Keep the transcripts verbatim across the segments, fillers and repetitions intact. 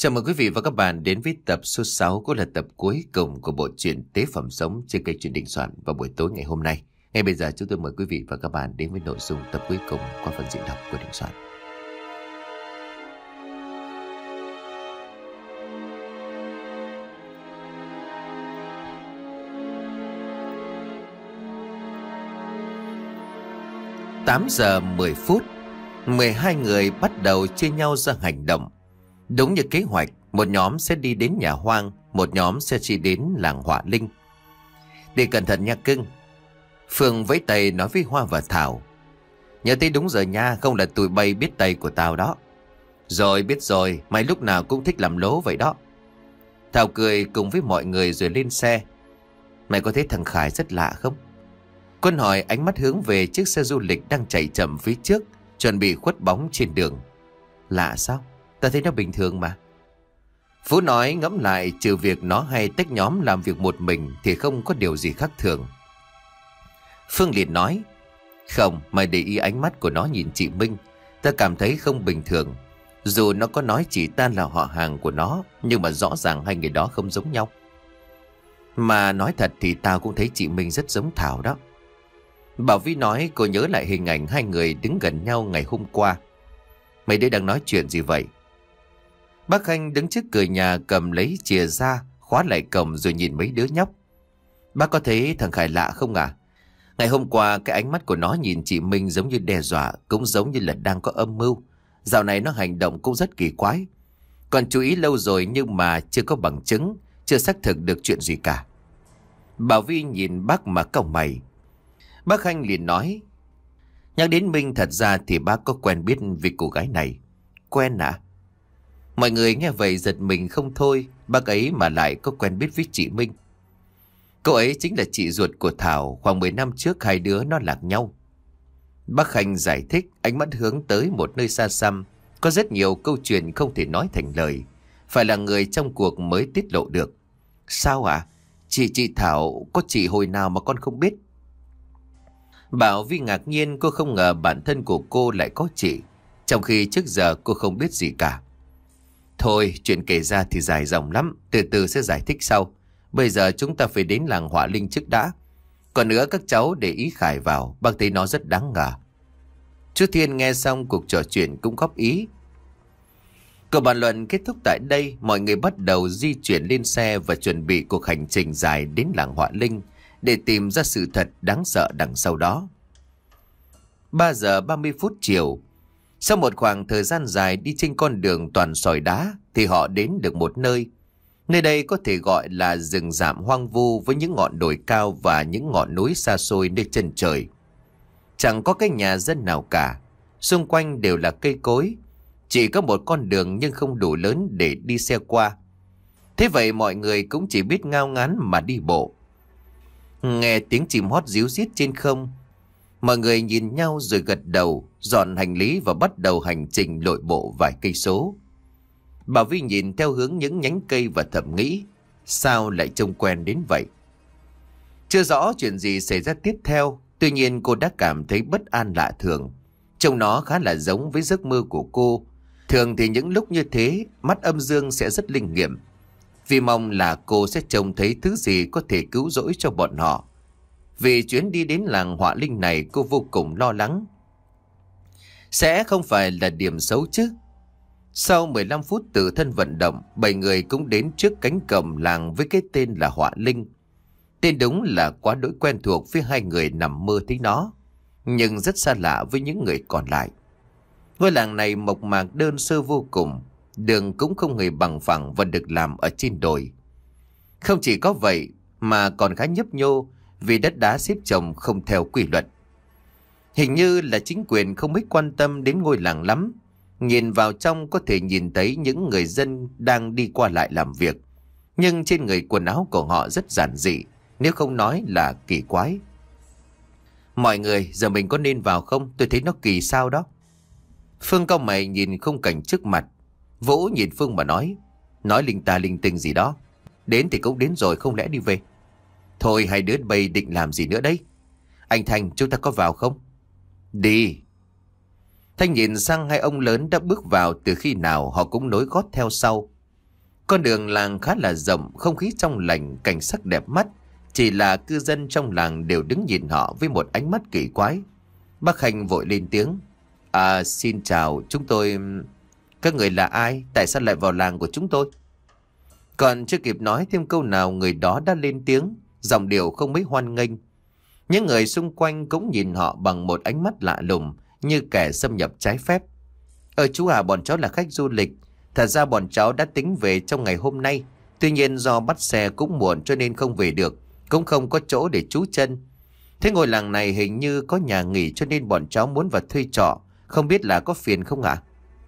Chào mừng quý vị và các bạn đến với tập số sáu, cũng là tập cuối cùng của bộ truyện Tế Phẩm Sống trên kênh Truyện Đình Soạn vào buổi tối ngày hôm nay. Ngay bây giờ chúng tôi mời quý vị và các bạn đến với nội dung tập cuối cùng qua phần diễn đọc của Đình Soạn. tám giờ mười phút, mười hai người bắt đầu chia nhau ra hành động. Đúng như kế hoạch, một nhóm sẽ đi đến nhà hoang, một nhóm sẽ chỉ đến làng Họa Linh. Đi cẩn thận nha cưng. Phương vẫy tay nói với Hoa và Thảo. Nhớ tới đúng giờ nha, không là tụi bay biết tay của tao đó. Rồi biết rồi, mày lúc nào cũng thích làm lố vậy đó. Thảo cười cùng với mọi người rồi lên xe. Mày có thấy thằng Khải rất lạ không? Quân hỏi, ánh mắt hướng về chiếc xe du lịch đang chạy chậm phía trước, chuẩn bị khuất bóng trên đường. Lạ sao? Ta thấy nó bình thường mà. Phú nói, ngẫm lại, trừ việc nó hay tách nhóm làm việc một mình thì không có điều gì khác thường. Phương liền nói, không, mày để ý ánh mắt của nó nhìn chị Minh. Ta cảm thấy không bình thường. Dù nó có nói chị ta là họ hàng của nó, nhưng mà rõ ràng hai người đó không giống nhau. Mà nói thật thì tao cũng thấy chị Minh rất giống Thảo đó. Bảo Vi nói, cô nhớ lại hình ảnh hai người đứng gần nhau ngày hôm qua. Mày đây đang nói chuyện gì vậy? Bác Khanh đứng trước cửa nhà cầm lấy chìa ra, khóa lại cổng rồi nhìn mấy đứa nhóc. Bác có thấy thằng Khải lạ không à? Ngày hôm qua cái ánh mắt của nó nhìn chị Minh giống như đe dọa, cũng giống như là đang có âm mưu. Dạo này nó hành động cũng rất kỳ quái. Còn chú ý lâu rồi nhưng mà chưa có bằng chứng, chưa xác thực được chuyện gì cả. Bảo Vi nhìn bác mà cau mày. Bác Khanh liền nói, nhắc đến Minh thật ra thì bác có quen biết với cô gái này. Quen à? Mọi người nghe vậy giật mình không thôi. Bác ấy mà lại có quen biết với chị Minh. Cô ấy chính là chị ruột của Thảo. Khoảng mười năm trước hai đứa nó lạc nhau. Bác Khanh giải thích, ánh mắt hướng tới một nơi xa xăm. Có rất nhiều câu chuyện không thể nói thành lời, phải là người trong cuộc mới tiết lộ được. Sao ạ? Chị chị Thảo có chị hồi nào mà con không biết? Bảo Vi ngạc nhiên, cô không ngờ bản thân của cô lại có chị, trong khi trước giờ cô không biết gì cả. Thôi, chuyện kể ra thì dài dòng lắm, từ từ sẽ giải thích sau. Bây giờ chúng ta phải đến làng Họa Linh trước đã. Còn nữa các cháu để ý Khải vào, bác thấy nó rất đáng ngờ. Chú Thiên nghe xong cuộc trò chuyện cũng góp ý. Cuộc bàn luận kết thúc tại đây, mọi người bắt đầu di chuyển lên xe và chuẩn bị cuộc hành trình dài đến làng Họa Linh để tìm ra sự thật đáng sợ đằng sau đó. ba giờ ba mươi phút chiều, sau một khoảng thời gian dài đi trên con đường toàn sỏi đá thì họ đến được một nơi. Nơi đây có thể gọi là rừng rậm hoang vu với những ngọn đồi cao và những ngọn núi xa xôi nơi chân trời. Chẳng có cái nhà dân nào cả, xung quanh đều là cây cối. Chỉ có một con đường nhưng không đủ lớn để đi xe qua. Thế vậy mọi người cũng chỉ biết ngao ngán mà đi bộ. Nghe tiếng chim hót ríu rít trên không, mọi người nhìn nhau rồi gật đầu, dọn hành lý và bắt đầu hành trình lội bộ vài cây số. Bà Vi nhìn theo hướng những nhánh cây và thầm nghĩ, sao lại trông quen đến vậy? Chưa rõ chuyện gì xảy ra tiếp theo, tuy nhiên cô đã cảm thấy bất an lạ thường. Trông nó khá là giống với giấc mơ của cô. Thường thì những lúc như thế, mắt âm dương sẽ rất linh nghiệm. Vì mong là cô sẽ trông thấy thứ gì có thể cứu rỗi cho bọn họ. Vì chuyến đi đến làng Họa Linh này cô vô cùng lo lắng. Sẽ không phải là điểm xấu chứ? Sau mười lăm phút tự thân vận động, bảy người cũng đến trước cánh cổng làng với cái tên là Họa Linh. Tên đúng là quá đỗi quen thuộc với hai người nằm mơ thấy nó, nhưng rất xa lạ với những người còn lại. Ngôi làng này mộc mạc đơn sơ vô cùng, đường cũng không hề bằng phẳng và được làm ở trên đồi. Không chỉ có vậy mà còn khá nhấp nhô vì đất đá xếp chồng không theo quy luật. Hình như là chính quyền không mấy quan tâm đến ngôi làng lắm. Nhìn vào trong có thể nhìn thấy những người dân đang đi qua lại làm việc, nhưng trên người quần áo của họ rất giản dị, nếu không nói là kỳ quái. Mọi người, giờ mình có nên vào không? Tôi thấy nó kỳ sao đó. Phương cau mày nhìn khung cảnh trước mặt. Vũ nhìn Phương mà nói, nói linh ta linh tinh gì đó. Đến thì cũng đến rồi, không lẽ đi về? Thôi hai đứa bay định làm gì nữa đấy? Anh Thành, chúng ta có vào không? Đi. Thanh nhìn sang hai ông lớn đã bước vào từ khi nào họ cũng nối gót theo sau. Con đường làng khá là rộng, không khí trong lành, cảnh sắc đẹp mắt. Chỉ là cư dân trong làng đều đứng nhìn họ với một ánh mắt kỳ quái. Bác Khanh vội lên tiếng. À, xin chào, chúng tôi... Các người là ai? Tại sao lại vào làng của chúng tôi? Còn chưa kịp nói thêm câu nào, người đó đã lên tiếng, giọng điệu không mấy hoan nghênh. Những người xung quanh cũng nhìn họ bằng một ánh mắt lạ lùng, như kẻ xâm nhập trái phép. Ờ chú à, bọn cháu là khách du lịch. Thật ra bọn cháu đã tính về trong ngày hôm nay. Tuy nhiên do bắt xe cũng muộn cho nên không về được, cũng không có chỗ để trú chân. Thế ngôi làng này hình như có nhà nghỉ cho nên bọn cháu muốn vào thuê trọ. Không biết là có phiền không ạ?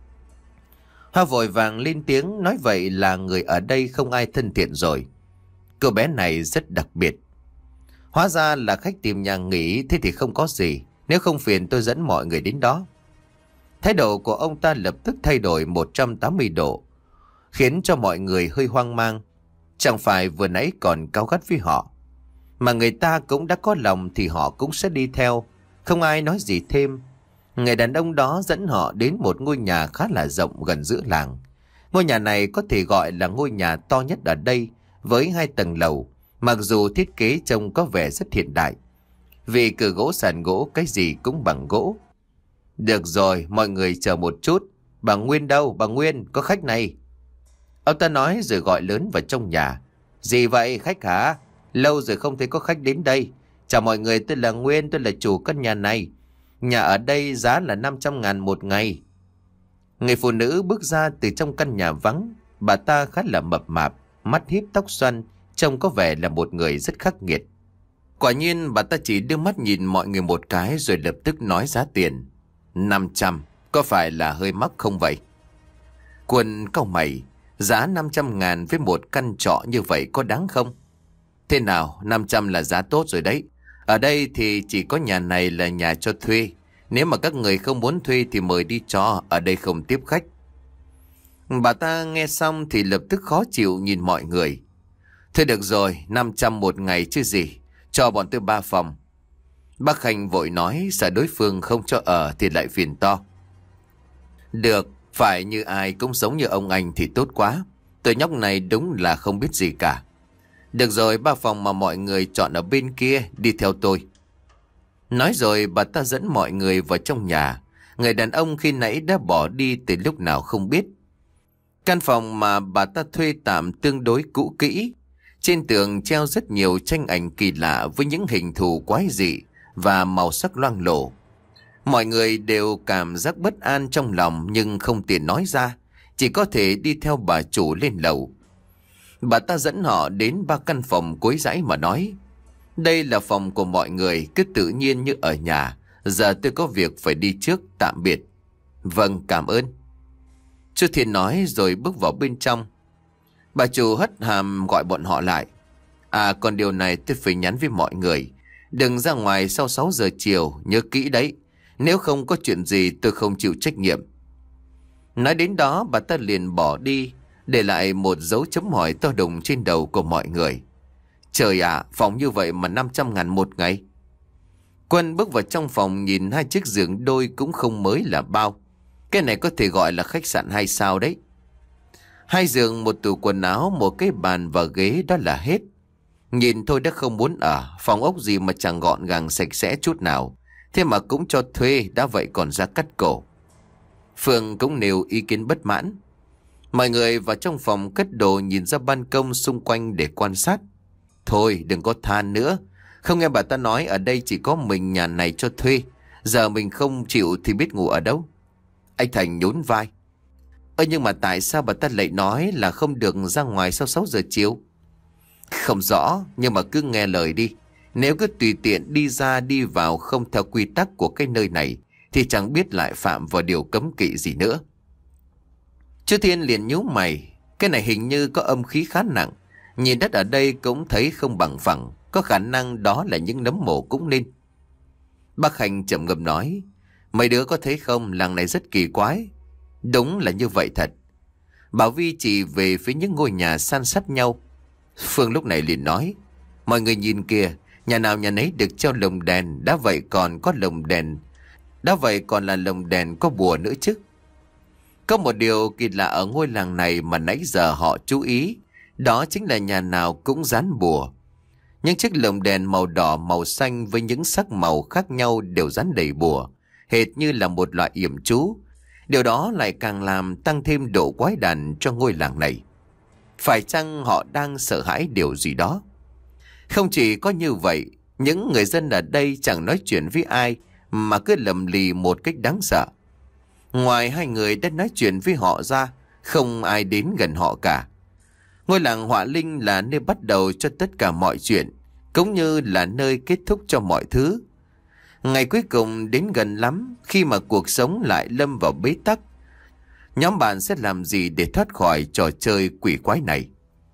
Hoa vội vàng lên tiếng, nói vậy là người ở đây không ai thân thiện rồi. Cô bé này rất đặc biệt. Hóa ra là khách tìm nhà nghỉ, thế thì không có gì. Nếu không phiền tôi dẫn mọi người đến đó. Thái độ của ông ta lập tức thay đổi một trăm tám mươi độ, khiến cho mọi người hơi hoang mang. Chẳng phải vừa nãy còn cáu gắt với họ, mà người ta cũng đã có lòng thì họ cũng sẽ đi theo. Không ai nói gì thêm. Người đàn ông đó dẫn họ đến một ngôi nhà khá là rộng gần giữa làng. Ngôi nhà này có thể gọi là ngôi nhà to nhất ở đây, với hai tầng lầu, mặc dù thiết kế trông có vẻ rất hiện đại. Vì cửa gỗ, sàn gỗ, cái gì cũng bằng gỗ. Được rồi, mọi người chờ một chút. Bà Nguyên đâu? Bà Nguyên, có khách này. Ông ta nói rồi gọi lớn vào trong nhà. Gì vậy khách hả? Lâu rồi không thấy có khách đến đây. Chào mọi người, tôi là Nguyên, tôi là chủ căn nhà này. Nhà ở đây giá là năm trăm ngàn một ngày. Người phụ nữ bước ra từ trong căn nhà vắng. Bà ta khá là mập mạp, mắt híp, tóc xoăn, trông có vẻ là một người rất khắc nghiệt. Quả nhiên bà ta chỉ đưa mắt nhìn mọi người một cái rồi lập tức nói giá tiền. Năm trăm, có phải là hơi mắc không vậy? Quân cau mày, giá năm trăm ngàn với một căn trọ như vậy có đáng không? Thế nào, năm trăm là giá tốt rồi đấy. Ở đây thì chỉ có nhà này là nhà cho thuê. Nếu mà các người không muốn thuê thì mời đi cho, ở đây không tiếp khách. Bà ta nghe xong thì lập tức khó chịu nhìn mọi người. Thôi được rồi, năm trăm một ngày chứ gì, cho bọn tôi ba phòng. Bác Khanh vội nói, sợ đối phương không cho ở thì lại phiền to. Được, phải như ai cũng sống như ông anh thì tốt quá. Tụi nhóc này đúng là không biết gì cả. Được rồi, ba phòng mà mọi người chọn ở bên kia, đi theo tôi. Nói rồi bà ta dẫn mọi người vào trong nhà. Người đàn ông khi nãy đã bỏ đi từ lúc nào không biết. Căn phòng mà bà ta thuê tạm tương đối cũ kỹ. Trên tường treo rất nhiều tranh ảnh kỳ lạ với những hình thù quái dị và màu sắc loang lổ. Mọi người đều cảm giác bất an trong lòng nhưng không tiện nói ra, chỉ có thể đi theo bà chủ lên lầu. Bà ta dẫn họ đến ba căn phòng cuối dãy mà nói. Đây là phòng của mọi người, cứ tự nhiên như ở nhà. Giờ tôi có việc phải đi trước, tạm biệt. Vâng, cảm ơn. Chú Thiên nói rồi bước vào bên trong. Bà chủ hất hàm gọi bọn họ lại. À, còn điều này tôi phải nhắn với mọi người. Đừng ra ngoài sau sáu giờ chiều, nhớ kỹ đấy. Nếu không có chuyện gì tôi không chịu trách nhiệm. Nói đến đó bà ta liền bỏ đi, để lại một dấu chấm hỏi to đùng trên đầu của mọi người. Trời ạ, phòng như vậy mà năm trăm ngàn một ngày. Quân bước vào trong phòng nhìn hai chiếc giường đôi cũng không mới là bao. Cái này có thể gọi là khách sạn hai sao đấy. Hai giường, một tủ quần áo, một cái bàn và ghế, đó là hết. Nhìn thôi đã không muốn ở. Phòng ốc gì mà chẳng gọn gàng sạch sẽ chút nào. Thế mà cũng cho thuê, đã vậy còn ra cắt cổ. Phương cũng nêu ý kiến bất mãn. Mọi người vào trong phòng cất đồ, nhìn ra ban công xung quanh để quan sát. Thôi đừng có than nữa. Không nghe bà ta nói ở đây chỉ có mình nhà này cho thuê. Giờ mình không chịu thì biết ngủ ở đâu. Anh Thành nhún vai. Ơ nhưng mà tại sao bà ta lại nói là không được ra ngoài sau sáu giờ chiều? Không rõ, nhưng mà cứ nghe lời đi. Nếu cứ tùy tiện đi ra đi vào không theo quy tắc của cái nơi này thì chẳng biết lại phạm vào điều cấm kỵ gì nữa. Chú Thiên liền nhíu mày. Cái này hình như có âm khí khá nặng. Nhìn đất ở đây cũng thấy không bằng phẳng. Có khả năng đó là những nấm mồ cũng nên. Bác Khanh trầm ngâm nói. Mấy đứa có thấy không, làng này rất kỳ quái. Đúng là như vậy thật. Bảo Vi chỉ về phía những ngôi nhà san sát nhau. Phương lúc này liền nói. Mọi người nhìn kìa, nhà nào nhà nấy được treo lồng đèn. Đã vậy còn có lồng đèn. Đã vậy còn là lồng đèn có bùa nữa chứ. Có một điều kỳ lạ ở ngôi làng này mà nãy giờ họ chú ý, đó chính là nhà nào cũng dán bùa. Những chiếc lồng đèn màu đỏ, màu xanh với những sắc màu khác nhau đều dán đầy bùa, hệt như là một loại yểm chú. Điều đó lại càng làm tăng thêm độ quái đản cho ngôi làng này. Phải chăng họ đang sợ hãi điều gì đó? Không chỉ có như vậy, những người dân ở đây chẳng nói chuyện với ai mà cứ lầm lì một cách đáng sợ. Ngoài hai người đã nói chuyện với họ ra, không ai đến gần họ cả. Ngôi làng Họa Linh là nơi bắt đầu cho tất cả mọi chuyện, cũng như là nơi kết thúc cho mọi thứ. Ngày cuối cùng đến gần lắm, khi mà cuộc sống lại lâm vào bế tắc. Nhóm bạn sẽ làm gì để thoát khỏi trò chơi quỷ quái này?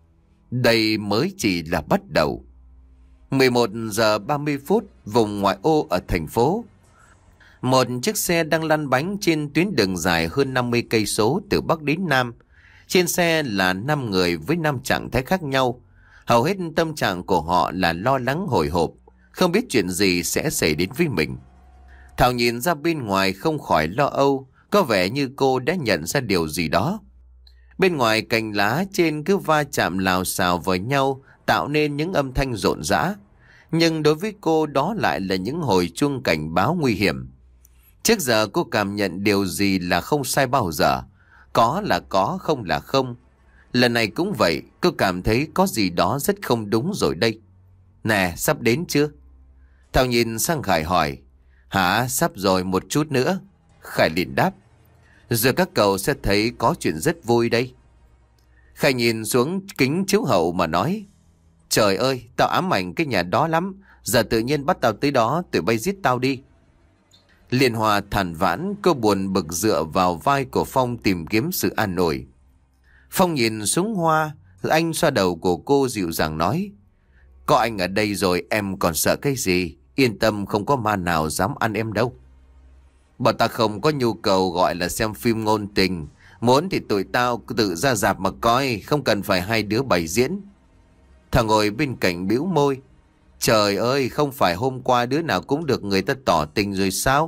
Đây mới chỉ là bắt đầu. mười một giờ ba mươi phút, vùng ngoại ô ở thành phố. Một chiếc xe đang lăn bánh trên tuyến đường dài hơn năm mươi cây số từ Bắc đến Nam. Trên xe là năm người với năm trạng thái khác nhau. Hầu hết tâm trạng của họ là lo lắng hồi hộp, không biết chuyện gì sẽ xảy đến với mình. Thảo nhìn ra bên ngoài không khỏi lo âu, có vẻ như cô đã nhận ra điều gì đó. Bên ngoài cành lá trên cứ va chạm lào xào với nhau, tạo nên những âm thanh rộn rã. Nhưng đối với cô đó lại là những hồi chuông cảnh báo nguy hiểm. Trước giờ cô cảm nhận điều gì là không sai bao giờ. Có là có, không là không. Lần này cũng vậy, cô cảm thấy có gì đó rất không đúng rồi đây. Nè, sắp đến chưa? Thảo nhìn sang Khải hỏi. Hả, sắp rồi, một chút nữa. Khải liền đáp. Rồi các cậu sẽ thấy có chuyện rất vui đây. Khải nhìn xuống kính chiếu hậu mà nói. Trời ơi, tao ám ảnh cái nhà đó lắm. Giờ tự nhiên bắt tao tới đó, tụi bay giết tao đi. Liên Hòa than vãn, cô buồn bực dựa vào vai của Phong tìm kiếm sự an ủi. Phong nhìn xuống Hoa, anh xoa đầu của cô dịu dàng nói. Có anh ở đây rồi em còn sợ cái gì? Yên tâm, không có ma nào dám ăn em đâu. Bọn ta không có nhu cầu gọi là xem phim ngôn tình. Muốn thì tụi tao cứ tự ra rạp mà coi, không cần phải hai đứa bày diễn. Thằng ngồi bên cạnh bĩu môi. Trời ơi, không phải hôm qua đứa nào cũng được người ta tỏ tình rồi sao?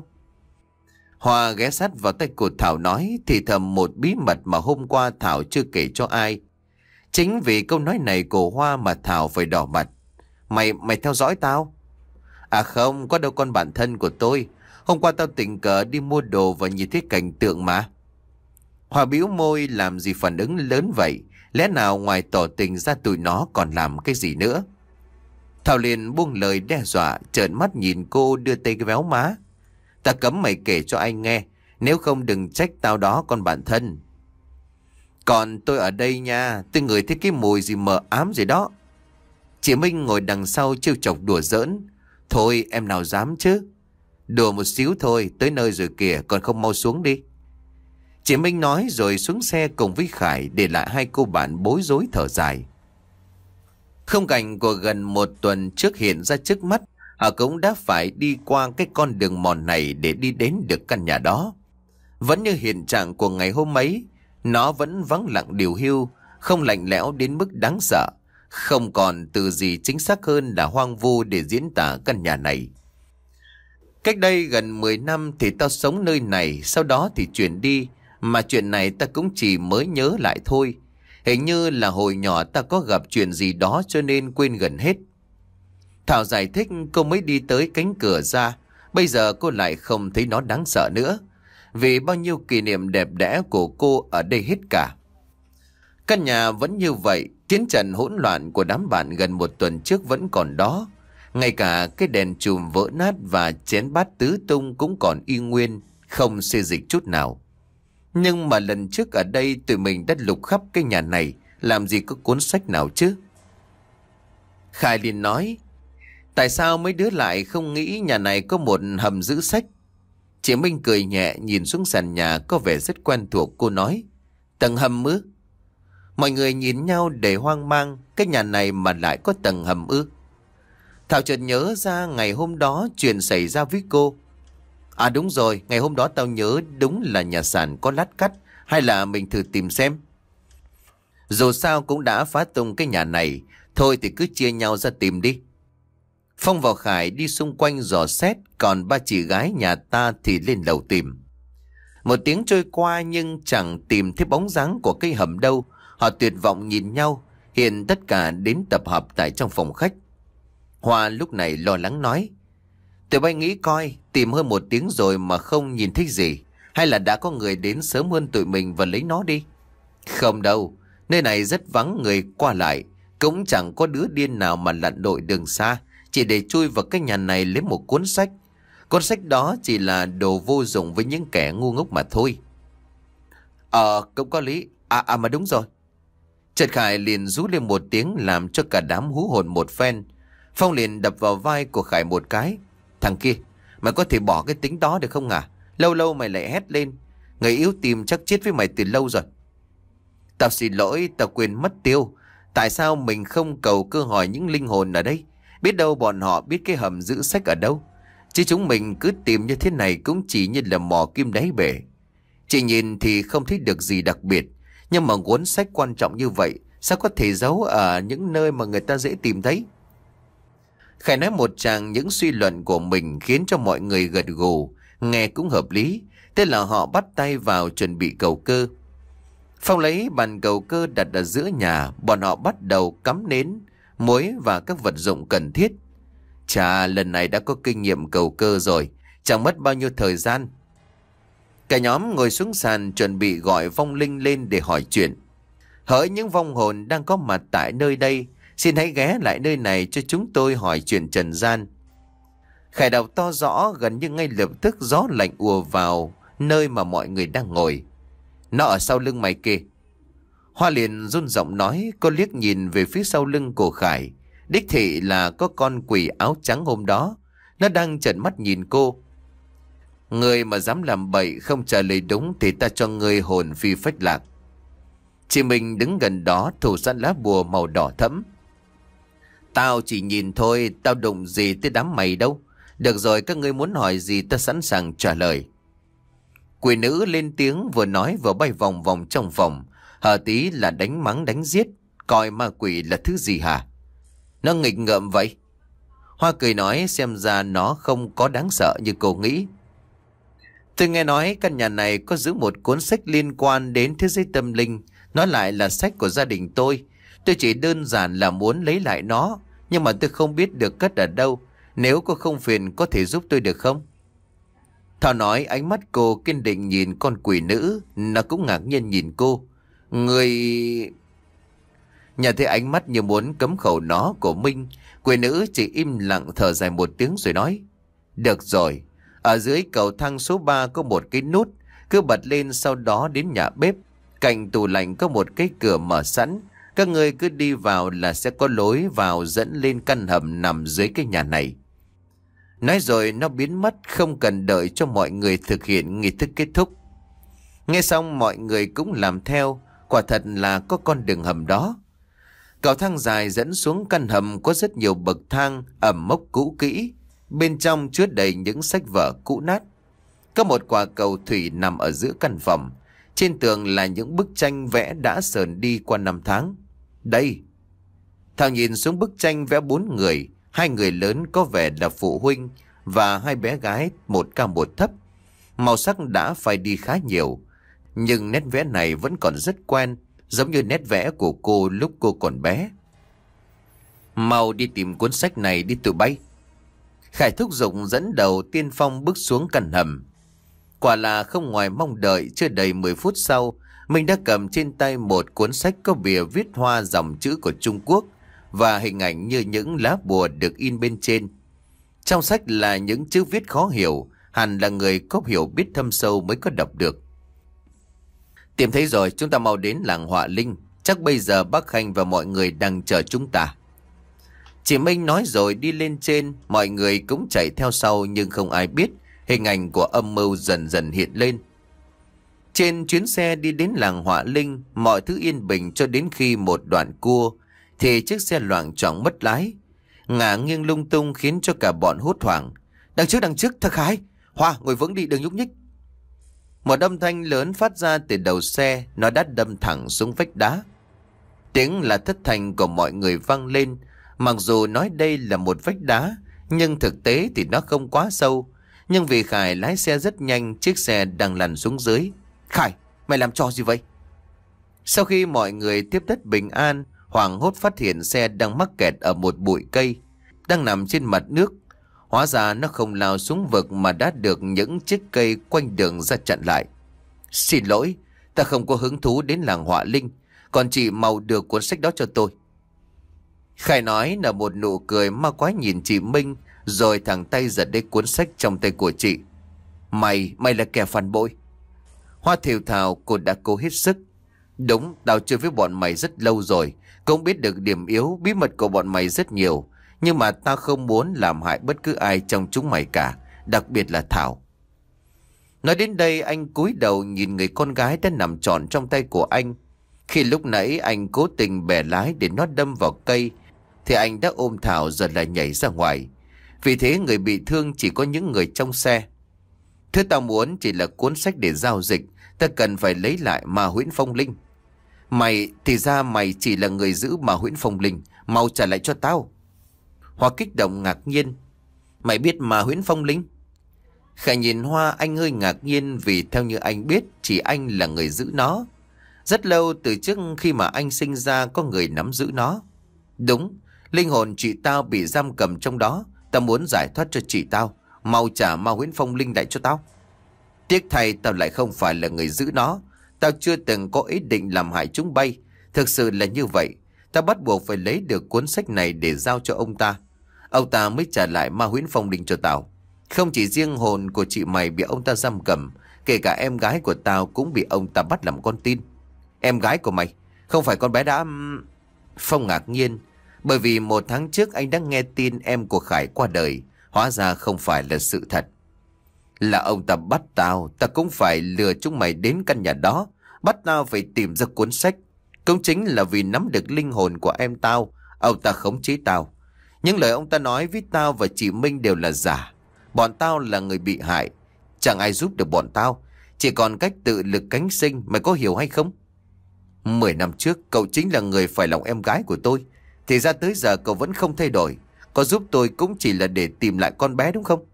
Hoa ghé sát vào tay của Thảo nói thì thầm một bí mật mà hôm qua Thảo chưa kể cho ai. Chính vì câu nói này của Hoa mà Thảo phải đỏ mặt. Mày, mày theo dõi tao? À không, có đâu con bạn thân của tôi. Hôm qua tao tình cờ đi mua đồ và nhìn thấy cảnh tượng mà. Hoa bĩu môi làm gì phản ứng lớn vậy? Lẽ nào ngoài tỏ tình ra tụi nó còn làm cái gì nữa? Thảo liền buông lời đe dọa, trợn mắt nhìn cô đưa tay véo má. Ta cấm mày kể cho anh nghe, nếu không đừng trách tao đó con bạn thân. Còn tôi ở đây nha, tôi ngửi thấy cái mùi gì mờ ám gì đó. Chị Minh ngồi đằng sau trêu chọc đùa giỡn. Thôi em nào dám chứ. Đùa một xíu thôi, tới nơi rồi kìa, còn không mau xuống đi. Chị Minh nói rồi xuống xe cùng với Khải, để lại hai cô bạn bối rối thở dài. Không cảnh của gần một tuần trước hiện ra trước mắt. Họ cũng đã phải đi qua cái con đường mòn này để đi đến được căn nhà đó. Vẫn như hiện trạng của ngày hôm ấy, nó vẫn vắng lặng điều hưu, không lạnh lẽo đến mức đáng sợ. Không còn từ gì chính xác hơn là hoang vu để diễn tả căn nhà này. Cách đây gần mười năm thì tao sống nơi này, sau đó thì chuyển đi. Mà chuyện này ta cũng chỉ mới nhớ lại thôi. Hình như là hồi nhỏ ta có gặp chuyện gì đó cho nên quên gần hết. Thảo giải thích cô mới đi tới cánh cửa ra. Bây giờ cô lại không thấy nó đáng sợ nữa. Vì bao nhiêu kỷ niệm đẹp đẽ của cô ở đây hết cả. Căn nhà vẫn như vậy. Chiến trận hỗn loạn của đám bạn gần một tuần trước vẫn còn đó. Ngay cả cái đèn chùm vỡ nát và chén bát tứ tung cũng còn y nguyên, không xê dịch chút nào. Nhưng mà lần trước ở đây tụi mình đã lục khắp cái nhà này, làm gì có cuốn sách nào chứ? Khai liền nói, tại sao mấy đứa lại không nghĩ nhà này có một hầm giữ sách? Chị Minh cười nhẹ nhìn xuống sàn nhà có vẻ rất quen thuộc, cô nói, tầng hầm ư? Mọi người nhìn nhau để hoang mang, cái nhà này mà lại có tầng hầm ư? Thảo chợt nhớ ra ngày hôm đó chuyện xảy ra với cô. À đúng rồi, ngày hôm đó tao nhớ đúng là nhà sàn có lát cắt, hay là mình thử tìm xem. Dù sao cũng đã phá tung cái nhà này, thôi thì cứ chia nhau ra tìm đi. Phong và Khải đi xung quanh dò xét, còn ba chị gái nhà ta thì lên lầu tìm. Một tiếng trôi qua nhưng chẳng tìm thấy bóng dáng của cây hầm đâu. Họ tuyệt vọng nhìn nhau. Hiện tất cả đến tập hợp tại trong phòng khách. Hoa lúc này lo lắng nói: tụi bay nghĩ coi, tìm hơn một tiếng rồi mà không nhìn thấy gì, hay là đã có người đến sớm hơn tụi mình và lấy nó đi? Không đâu, nơi này rất vắng người qua lại, cũng chẳng có đứa điên nào mà lặn lội đường xa chỉ để chui vào cái nhà này lấy một cuốn sách. Cuốn sách đó chỉ là đồ vô dụng với những kẻ ngu ngốc mà thôi. Ờ, cũng có lý. À, à mà đúng rồi. Trần Khải liền rú lên một tiếng làm cho cả đám hú hồn một phen. Phong liền đập vào vai của Khải một cái: thằng kia, mày có thể bỏ cái tính đó được không à? Lâu lâu mày lại hét lên. Người yếu tìm chắc chết với mày từ lâu rồi. Tao xin lỗi, tao quên mất tiêu. Tại sao mình không cầu cơ hỏi những linh hồn ở đây? Biết đâu bọn họ biết cái hầm giữ sách ở đâu. Chứ chúng mình cứ tìm như thế này cũng chỉ như là mò kim đáy bể. Chị nhìn thì không thấy được gì đặc biệt, nhưng mà cuốn sách quan trọng như vậy sao có thể giấu ở những nơi mà người ta dễ tìm thấy? Khải nói một tràng những suy luận của mình khiến cho mọi người gật gù, nghe cũng hợp lý. Thế là họ bắt tay vào chuẩn bị cầu cơ. Phong lấy bàn cầu cơ đặt ở giữa nhà, bọn họ bắt đầu cắm nến, muối và các vật dụng cần thiết. Chà, lần này đã có kinh nghiệm cầu cơ rồi, chẳng mất bao nhiêu thời gian. Cả nhóm ngồi xuống sàn chuẩn bị gọi vong linh lên để hỏi chuyện. Hỡi những vong hồn đang có mặt tại nơi đây, xin hãy ghé lại nơi này cho chúng tôi hỏi chuyện trần gian. Khải đọc to rõ, gần như ngay lập tức gió lạnh ùa vào nơi mà mọi người đang ngồi. Nó ở sau lưng mày kìa. Hoa liền run giọng nói. Cô liếc nhìn về phía sau lưng của Khải. Đích thị là có con quỷ áo trắng hôm đó. Nó đang trợn mắt nhìn cô. Người mà dám làm bậy không trả lời đúng thì ta cho ngươi hồn phi phách lạc. Chị mình đứng gần đó thủ sẵn lá bùa màu đỏ thẫm. Tao chỉ nhìn thôi, tao đụng gì tới đám mày đâu. Được rồi, các ngươi muốn hỏi gì ta sẵn sàng trả lời. Quỷ nữ lên tiếng, vừa nói vừa bay vòng vòng trong phòng. Hở tí là đánh mắng đánh giết. Coi ma quỷ là thứ gì hả? Nó nghịch ngợm vậy. Hoa cười nói, xem ra nó không có đáng sợ như cô nghĩ. Tôi nghe nói căn nhà này có giữ một cuốn sách liên quan đến thế giới tâm linh. Nó lại là sách của gia đình tôi. Tôi chỉ đơn giản là muốn lấy lại nó, nhưng mà tôi không biết được cất ở đâu. Nếu cô không phiền có thể giúp tôi được không? Thảo nói, ánh mắt cô kiên định nhìn con quỷ nữ. Nó cũng ngạc nhiên nhìn cô. Người... Nhà thấy ánh mắt như muốn cấm khẩu nó của Minh. Quỷ nữ chỉ im lặng thở dài một tiếng rồi nói: được rồi, ở dưới cầu thang số ba có một cái nút, cứ bật lên, sau đó đến nhà bếp. Cạnh tủ lạnh có một cái cửa mở sẵn. Các ngươi cứ đi vào là sẽ có lối vào dẫn lên căn hầm nằm dưới cái nhà này. Nói rồi nó biến mất, không cần đợi cho mọi người thực hiện nghi thức kết thúc. Nghe xong mọi người cũng làm theo. Quả thật là có con đường hầm đó. Cầu thang dài dẫn xuống căn hầm có rất nhiều bậc thang ẩm mốc cũ kỹ. Bên trong chứa đầy những sách vở cũ nát. Có một quả cầu thủy nằm ở giữa căn phòng. Trên tường là những bức tranh vẽ đã sờn đi qua năm tháng. Đây. Thảo nhìn xuống bức tranh vẽ bốn người. Hai người lớn có vẻ là phụ huynh và hai bé gái một cao một thấp. Màu sắc đã phai đi khá nhiều, nhưng nét vẽ này vẫn còn rất quen, giống như nét vẽ của cô lúc cô còn bé. Mau đi tìm cuốn sách này đi tụi bay. Khải thúc giục dẫn đầu tiên phong bước xuống căn hầm. Quả là không ngoài mong đợi, chưa đầy mười phút sau, mình đã cầm trên tay một cuốn sách có bìa viết hoa dòng chữ của Trung Quốc và hình ảnh như những lá bùa được in bên trên. Trong sách là những chữ viết khó hiểu, hẳn là người có hiểu biết thâm sâu mới có đọc được. Tìm thấy rồi, chúng ta mau đến làng Họa Linh. Chắc bây giờ bác Khanh và mọi người đang chờ chúng ta. Chị Minh nói rồi đi lên trên, mọi người cũng chạy theo sau nhưng không ai biết hình ảnh của âm mưu dần dần hiện lên. Trên chuyến xe đi đến làng Họa Linh, mọi thứ yên bình cho đến khi một đoạn cua thì chiếc xe loạng choạng mất lái, ngả nghiêng lung tung khiến cho cả bọn hốt hoảng. Đằng trước, đằng trước, thằng Khải, Hoa, ngồi vững đi, đừng nhúc nhích. Một âm thanh lớn phát ra từ đầu xe, nó đã đâm thẳng xuống vách đá. Tiếng là thất thanh của mọi người vang lên. Mặc dù nói đây là một vách đá, nhưng thực tế thì nó không quá sâu. Nhưng vì Khải lái xe rất nhanh, chiếc xe đang lăn xuống dưới. Khải, mày làm trò gì vậy? Sau khi mọi người tiếp đất bình an, hoảng hốt phát hiện xe đang mắc kẹt ở một bụi cây, đang nằm trên mặt nước. Hóa ra nó không lao xuống vực mà đã được những chiếc cây quanh đường ra chặn lại. Xin lỗi, ta không có hứng thú đến làng Họa Linh, còn chị mau đưa cuốn sách đó cho tôi. Khải nói là một nụ cười ma quái nhìn chị Minh, rồi thẳng tay giật lấy cuốn sách trong tay của chị. Mày, mày là kẻ phản bội. Hoa thều thào, cô đã cố hết sức. Đúng, tao chơi với bọn mày rất lâu rồi, cũng biết được điểm yếu, bí mật của bọn mày rất nhiều. Nhưng mà tao không muốn làm hại bất cứ ai trong chúng mày cả, đặc biệt là Thảo. Nói đến đây, anh cúi đầu nhìn người con gái đã nằm trọn trong tay của anh. Khi lúc nãy anh cố tình bẻ lái để nó đâm vào cây, thì anh đã ôm Thảo rồi lại nhảy ra ngoài. Vì thế người bị thương chỉ có những người trong xe. Thứ tao muốn chỉ là cuốn sách để giao dịch. Ta cần phải lấy lại Ma Huyễn Phong Linh. Mày, thì ra mày chỉ là người giữ Ma Huyễn Phong Linh. Mau trả lại cho tao. Hoa kích động ngạc nhiên. Mày biết Ma Huyễn Phong Linh? Khải nhìn Hoa, anh hơi ngạc nhiên vì theo như anh biết, chỉ anh là người giữ nó. Rất lâu từ trước khi mà anh sinh ra có người nắm giữ nó. Đúng, linh hồn chị tao bị giam cầm trong đó. Tao muốn giải thoát cho chị tao. Mau trả Ma Huyễn Phong Linh lại cho tao. Tiếc thay tao lại không phải là người giữ nó. Tao chưa từng có ý định làm hại chúng bay. Thực sự là như vậy. Tao bắt buộc phải lấy được cuốn sách này để giao cho ông ta. Ông ta mới trả lại Ma Huyễn Phong Linh cho tao. Không chỉ riêng hồn của chị mày bị ông ta giam cầm, kể cả em gái của tao cũng bị ông ta bắt làm con tin. Em gái của mày? Không phải con bé đã... Phong ngạc nhiên, bởi vì một tháng trước anh đã nghe tin em của Khải qua đời. Hóa ra không phải là sự thật. Là ông ta bắt tao, ta cũng phải lừa chúng mày đến căn nhà đó, bắt tao phải tìm ra cuốn sách. Cũng chính là vì nắm được linh hồn của em tao, ông ta khống chế tao. Những lời ông ta nói với tao và chị Minh đều là giả. Bọn tao là người bị hại, chẳng ai giúp được bọn tao, chỉ còn cách tự lực cánh sinh, mày có hiểu hay không? Mười năm trước cậu chính là người phải lòng em gái của tôi, thì ra tới giờ cậu vẫn không thay đổi. Có giúp tôi cũng chỉ là để tìm lại con bé đúng không?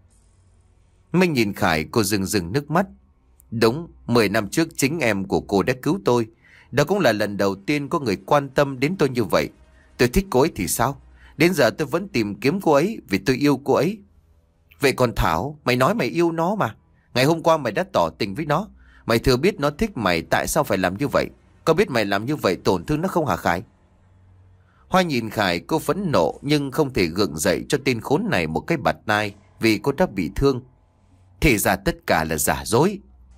Minh nhìn Khải, cô rưng rưng nước mắt. Đúng, mười năm trước chính em của cô đã cứu tôi. Đó cũng là lần đầu tiên có người quan tâm đến tôi như vậy. Tôi thích cô ấy thì sao? Đến giờ tôi vẫn tìm kiếm cô ấy vì tôi yêu cô ấy. Vậy còn Thảo, mày nói mày yêu nó mà. Ngày hôm qua mày đã tỏ tình với nó. Mày thừa biết nó thích mày, tại sao phải làm như vậy? Có biết mày làm như vậy tổn thương nó không hả Khải? Hoa nhìn Khải, cô phẫn nộ nhưng không thể gượng dậy cho tên khốn này một cái bạt tai vì cô đã bị thương. Thì ra tất cả là giả dối.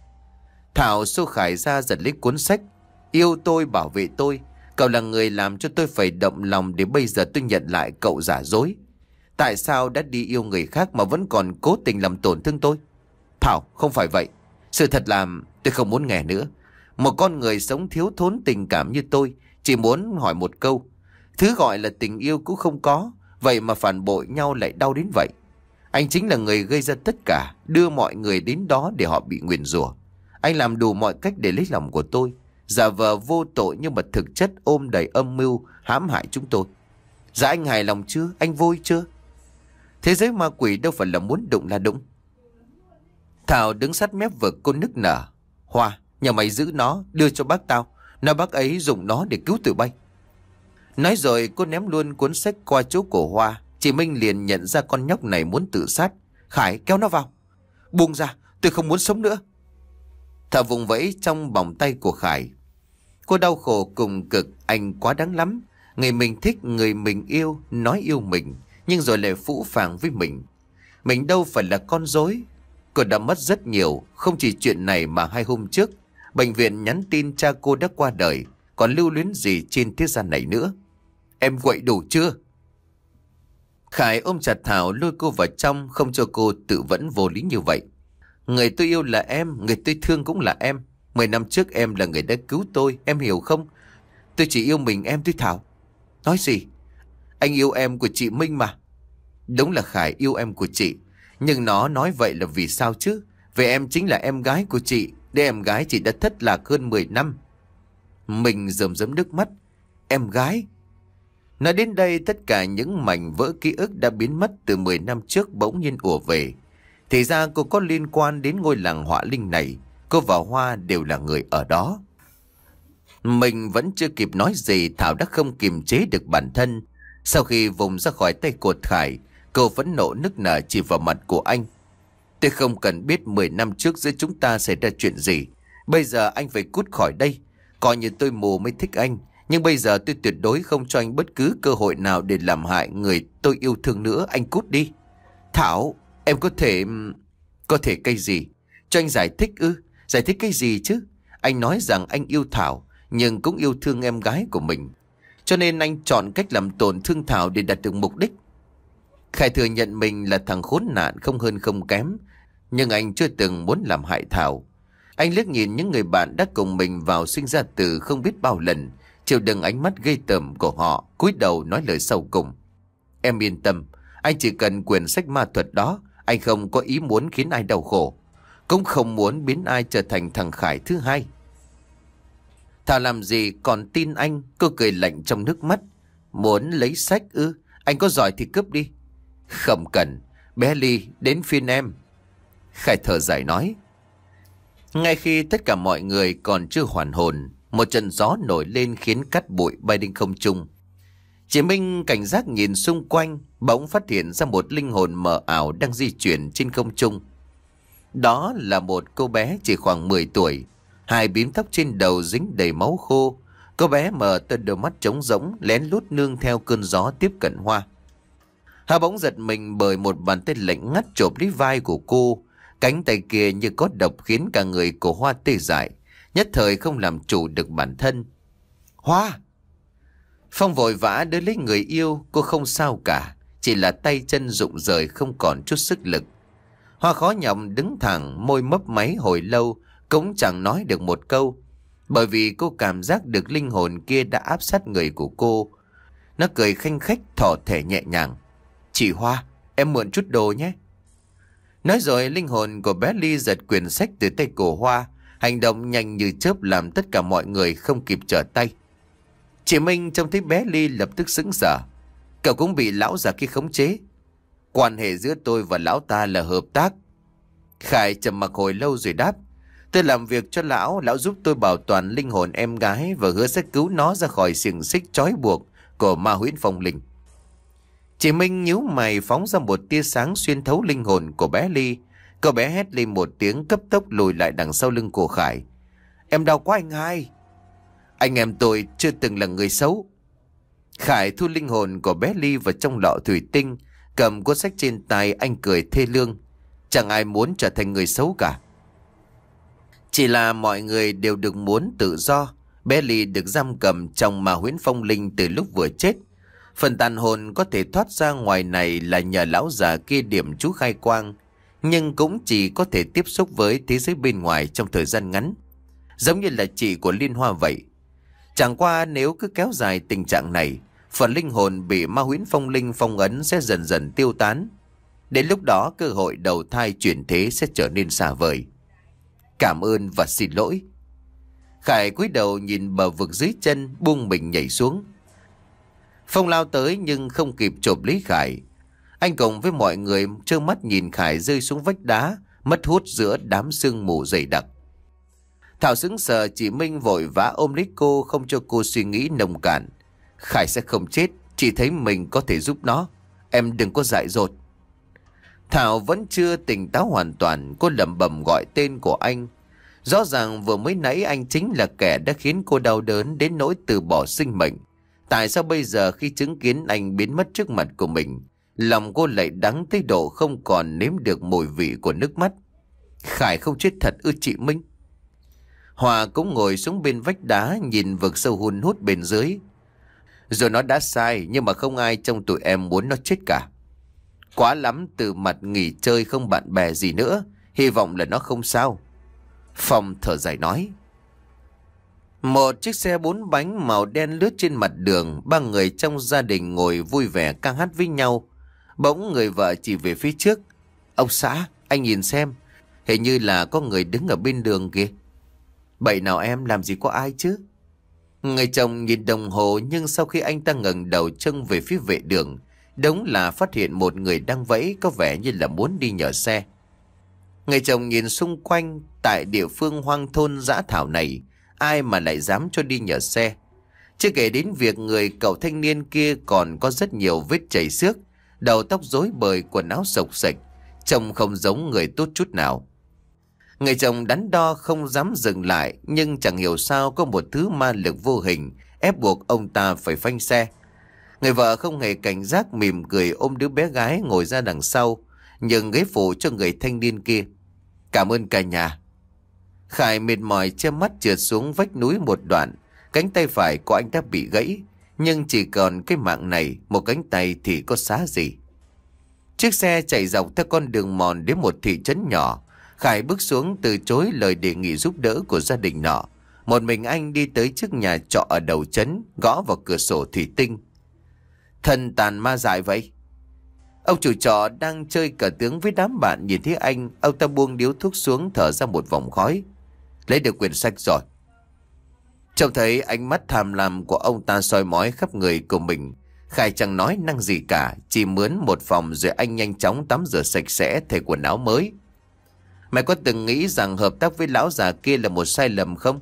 Thảo xô Khải ra giật lấy cuốn sách. Yêu tôi, bảo vệ tôi. Cậu là người làm cho tôi phải động lòng để bây giờ tôi nhận lại cậu giả dối. Tại sao đã đi yêu người khác mà vẫn còn cố tình làm tổn thương tôi? Thảo, không phải vậy. Sự thật là tôi không muốn nghe nữa. Một con người sống thiếu thốn tình cảm như tôi chỉ muốn hỏi một câu. Thứ gọi là tình yêu cũng không có, vậy mà phản bội nhau lại đau đến vậy. Anh chính là người gây ra tất cả, đưa mọi người đến đó để họ bị nguyền rủa. Anh làm đủ mọi cách để lấy lòng của tôi, giả vờ vô tội nhưng mà thực chất ôm đầy âm mưu hãm hại chúng tôi. Dạ anh hài lòng chưa? Anh vui chưa? Thế giới ma quỷ đâu phải là muốn đụng là đụng. Thảo đứng sát mép vực, cô nức nở. Hoa, nhà mày giữ nó, đưa cho bác tao. Nói bác ấy dùng nó để cứu tụi bay. Nói rồi cô ném luôn cuốn sách qua chỗ của Hoa. Chị Minh liền nhận ra con nhóc này muốn tự sát. Khải, kéo nó vào. Buông ra, tôi không muốn sống nữa. Thảo vùng vẫy trong vòng tay của Khải. Cô đau khổ cùng cực, anh quá đáng lắm. Người mình thích, người mình yêu, nói yêu mình, nhưng rồi lại phũ phàng với mình. Mình đâu phải là con rối. Cô đã mất rất nhiều, không chỉ chuyện này mà hai hôm trước bệnh viện nhắn tin cha cô đã qua đời, còn lưu luyến gì trên thế gian này nữa. Em quậy đủ chưa? Khải ôm chặt Thảo lôi cô vào trong, không cho cô tự vẫn vô lý như vậy. Người tôi yêu là em, người tôi thương cũng là em. Mười năm trước em là người đã cứu tôi, em hiểu không? Tôi chỉ yêu mình em thôi Thảo. Nói gì? Anh yêu em của chị Minh mà. Đúng là Khải yêu em của chị, nhưng nó nói vậy là vì sao chứ? Vì em chính là em gái của chị, để em gái chị đã thất lạc hơn mười năm. Mình rơm rớm nước mắt. Em gái? Nói đến đây, tất cả những mảnh vỡ ký ức đã biến mất từ mười năm trước bỗng nhiên ùa về. Thì ra cô có liên quan đến ngôi làng họa linh này. Cô và Hoa đều là người ở đó. Mình vẫn chưa kịp nói gì, Thảo đã không kiềm chế được bản thân. Sau khi vùng ra khỏi tay của Khải, cô phẫn nộ nức nở chỉ vào mặt của anh. Tôi không cần biết mười năm trước giữa chúng ta xảy ra chuyện gì. Bây giờ anh phải cút khỏi đây. Coi như tôi mù mới thích anh, nhưng bây giờ tôi tuyệt đối không cho anh bất cứ cơ hội nào để làm hại người tôi yêu thương nữa. Anh cút đi. Thảo, em có thể... Có thể cái gì? Cho anh giải thích ư? Giải thích cái gì chứ? Anh nói rằng anh yêu Thảo, nhưng cũng yêu thương em gái của mình. Cho nên anh chọn cách làm tổn thương Thảo để đạt được mục đích. Khải thừa nhận mình là thằng khốn nạn không hơn không kém, nhưng anh chưa từng muốn làm hại Thảo. Anh liếc nhìn những người bạn đã cùng mình vào sinh ra tử không biết bao lần, chịu đựng ánh mắt gây tởm của họ, cúi đầu nói lời sau cùng. Em yên tâm, anh chỉ cần quyển sách ma thuật đó. Anh không có ý muốn khiến ai đau khổ, cũng không muốn biến ai trở thành thằng Khải thứ hai. Thảo làm gì còn tin anh. Cô cười lạnh trong nước mắt. Muốn lấy sách ư? Anh có giỏi thì cướp đi. Không cần. Bé Ly, đến phiên em. Khải thở dài nói. Ngay khi tất cả mọi người còn chưa hoàn hồn, một trận gió nổi lên khiến cát bụi bay đến không trung. Chị Minh cảnh giác nhìn xung quanh, bỗng phát hiện ra một linh hồn mờ ảo đang di chuyển trên không trung. Đó là một cô bé chỉ khoảng mười tuổi, hai bím tóc trên đầu dính đầy máu khô. Cô bé mở to đôi mắt trống rỗng, lén lút nương theo cơn gió tiếp cận Hoa. Hà bỗng giật mình bởi một bàn tay lạnh ngắt chộp lấy vai của cô. Cánh tay kia như có độc khiến cả người của Hoa tê dại, nhất thời không làm chủ được bản thân. Hoa! Phong vội vã đỡ lấy người yêu. Cô không sao cả, chỉ là tay chân rụng rời không còn chút sức lực. Hoa khó nhọc đứng thẳng, môi mấp máy hồi lâu cũng chẳng nói được một câu, bởi vì cô cảm giác được linh hồn kia đã áp sát người của cô. Nó cười khanh khách thỏ thẻ nhẹ nhàng. Chị Hoa, em mượn chút đồ nhé. Nói rồi linh hồn của bé Ly giật quyển sách từ tay của Hoa, hành động nhanh như chớp làm tất cả mọi người không kịp trở tay. Chị Minh trông thấy bé Ly lập tức sững sờ. Cậu cũng bị lão già kia khống chế. Quan hệ giữa tôi và lão ta là hợp tác. Khải trầm mặc hồi lâu rồi đáp. Tôi làm việc cho lão, lão giúp tôi bảo toàn linh hồn em gái và hứa sẽ cứu nó ra khỏi xiềng xích trói buộc của ma huyễn phong linh. Chị Minh nhíu mày phóng ra một tia sáng xuyên thấu linh hồn của bé Ly. Cậu bé hét lên một tiếng cấp tốc lùi lại đằng sau lưng của Khải. Em đau quá anh hai. Anh em tôi chưa từng là người xấu. Khải thu linh hồn của bé Ly vào trong lọ thủy tinh, cầm cuốn sách trên tay, anh cười thê lương. Chẳng ai muốn trở thành người xấu cả. Chỉ là mọi người đều được muốn tự do. Bé Ly được giam cầm trong ma huyễn phong linh từ lúc vừa chết. Phần tàn hồn có thể thoát ra ngoài này là nhờ lão già kia điểm chú khai quang, nhưng cũng chỉ có thể tiếp xúc với thế giới bên ngoài trong thời gian ngắn, giống như là chị của Liên Hoa vậy. Chẳng qua nếu cứ kéo dài tình trạng này, phần linh hồn bị ma huyễn phong linh phong ấn sẽ dần dần tiêu tán. Đến lúc đó cơ hội đầu thai chuyển thế sẽ trở nên xa vời. Cảm ơn và xin lỗi. Khải cúi đầu nhìn bờ vực dưới chân, buông mình nhảy xuống. Phong lao tới nhưng không kịp chộp lấy Khải. Anh cùng với mọi người trơ mắt nhìn Khải rơi xuống vách đá, mất hút giữa đám sương mù dày đặc. Thảo sững sờ, chị Minh vội vã ôm lấy cô, không cho cô suy nghĩ nông cạn. Khải sẽ không chết, chị thấy mình có thể giúp nó. Em đừng có dại dột. Thảo vẫn chưa tỉnh táo hoàn toàn, cô lẩm bẩm gọi tên của anh. Rõ ràng vừa mới nãy anh chính là kẻ đã khiến cô đau đớn đến nỗi từ bỏ sinh mệnh. Tại sao bây giờ khi chứng kiến anh biến mất trước mặt của mình, lòng cô lại đắng tới độ không còn nếm được mùi vị của nước mắt? Khải không chết thật ư chị Minh? Hòa cũng ngồi xuống bên vách đá nhìn vực sâu hun hút bên dưới. Rồi nó đã sai, nhưng mà không ai trong tụi em muốn nó chết cả. Quá lắm từ mặt nghỉ chơi không bạn bè gì nữa, hy vọng là nó không sao. Phong thở dài nói. Một chiếc xe bốn bánh màu đen lướt trên mặt đường, ba người trong gia đình ngồi vui vẻ ca hát với nhau. Bỗng người vợ chỉ về phía trước. Ông xã, anh nhìn xem, hình như là có người đứng ở bên đường kìa. Bậy nào em, làm gì có ai chứ? Người chồng nhìn đồng hồ, nhưng sau khi anh ta ngẩng đầu trông về phía vệ đường, đúng là phát hiện một người đang vẫy, có vẻ như là muốn đi nhờ xe. Người chồng nhìn xung quanh, tại địa phương hoang thôn dã thảo này, ai mà lại dám cho đi nhờ xe. Chưa kể đến việc người cậu thanh niên kia còn có rất nhiều vết chảy xước, đầu tóc rối bời, quần áo xộc xệch, trông không giống người tốt chút nào. Người chồng đắn đo không dám dừng lại, nhưng chẳng hiểu sao có một thứ ma lực vô hình ép buộc ông ta phải phanh xe. Người vợ không hề cảnh giác, mỉm cười ôm đứa bé gái ngồi ra đằng sau, nhường ghế phụ cho người thanh niên kia. Cảm ơn cả nhà. Khải mệt mỏi che mắt trượt xuống vách núi một đoạn. Cánh tay phải của anh đã bị gãy, nhưng chỉ còn cái mạng này, một cánh tay thì có xá gì. Chiếc xe chạy dọc theo con đường mòn đến một thị trấn nhỏ. Khải bước xuống từ chối lời đề nghị giúp đỡ của gia đình nọ. Một mình anh đi tới trước nhà trọ ở đầu trấn, gõ vào cửa sổ thủy tinh. Thần tàn ma dại vậy. Ông chủ trọ đang chơi cờ tướng với đám bạn nhìn thấy anh, ông ta buông điếu thuốc xuống, thở ra một vòng khói. Lấy được quyển sách rồi. Trông thấy ánh mắt tham lam của ông ta soi mói khắp người của mình, Khải chẳng nói năng gì cả, chỉ mướn một phòng rồi anh nhanh chóng tắm rửa sạch sẽ, thay quần áo mới. Mày có từng nghĩ rằng hợp tác với lão già kia là một sai lầm không?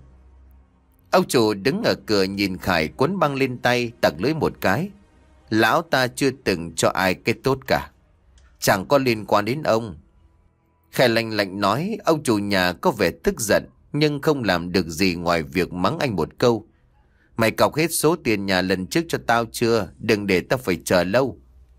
Ông chủ đứng ở cửa nhìn Khải quấn băng lên tay, tặc lưỡi một cái. Lão ta chưa từng cho ai cái tốt cả, chẳng có liên quan đến ông. Khải lạnh lạnh nói. Ông chủ nhà có vẻ tức giận, nhưng không làm được gì ngoài việc mắng anh một câu. Mày cọc hết số tiền nhà lần trước cho tao chưa? Đừng để tao phải chờ lâu.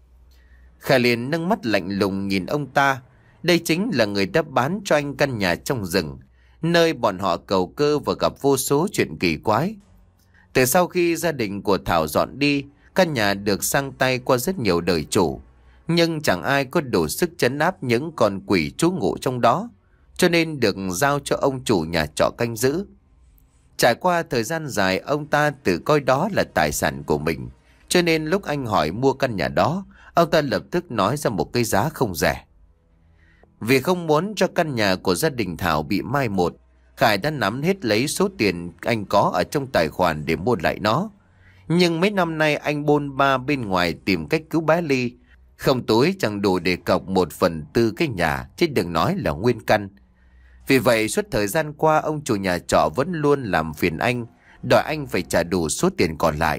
Khải liền nâng mắt lạnh lùng nhìn ông ta. Đây chính là người đã bán cho anh căn nhà trong rừng, nơi bọn họ cầu cơ và gặp vô số chuyện kỳ quái. Từ sau khi gia đình của Thảo dọn đi, căn nhà được sang tay qua rất nhiều đời chủ, nhưng chẳng ai có đủ sức trấn áp những con quỷ trú ngụ trong đó, cho nên được giao cho ông chủ nhà trọ canh giữ. Trải qua thời gian dài, ông ta tự coi đó là tài sản của mình, cho nên lúc anh hỏi mua căn nhà đó, ông ta lập tức nói ra một cái giá không rẻ. Vì không muốn cho căn nhà của gia đình Thảo bị mai một, Khải đã nắm hết lấy số tiền anh có ở trong tài khoản để mua lại nó. Nhưng mấy năm nay anh bôn ba bên ngoài tìm cách cứu bé Ly, không túi chẳng đủ để cọc một phần tư cái nhà, chứ đừng nói là nguyên căn. Vì vậy suốt thời gian qua, ông chủ nhà trọ vẫn luôn làm phiền anh, đòi anh phải trả đủ số tiền còn lại.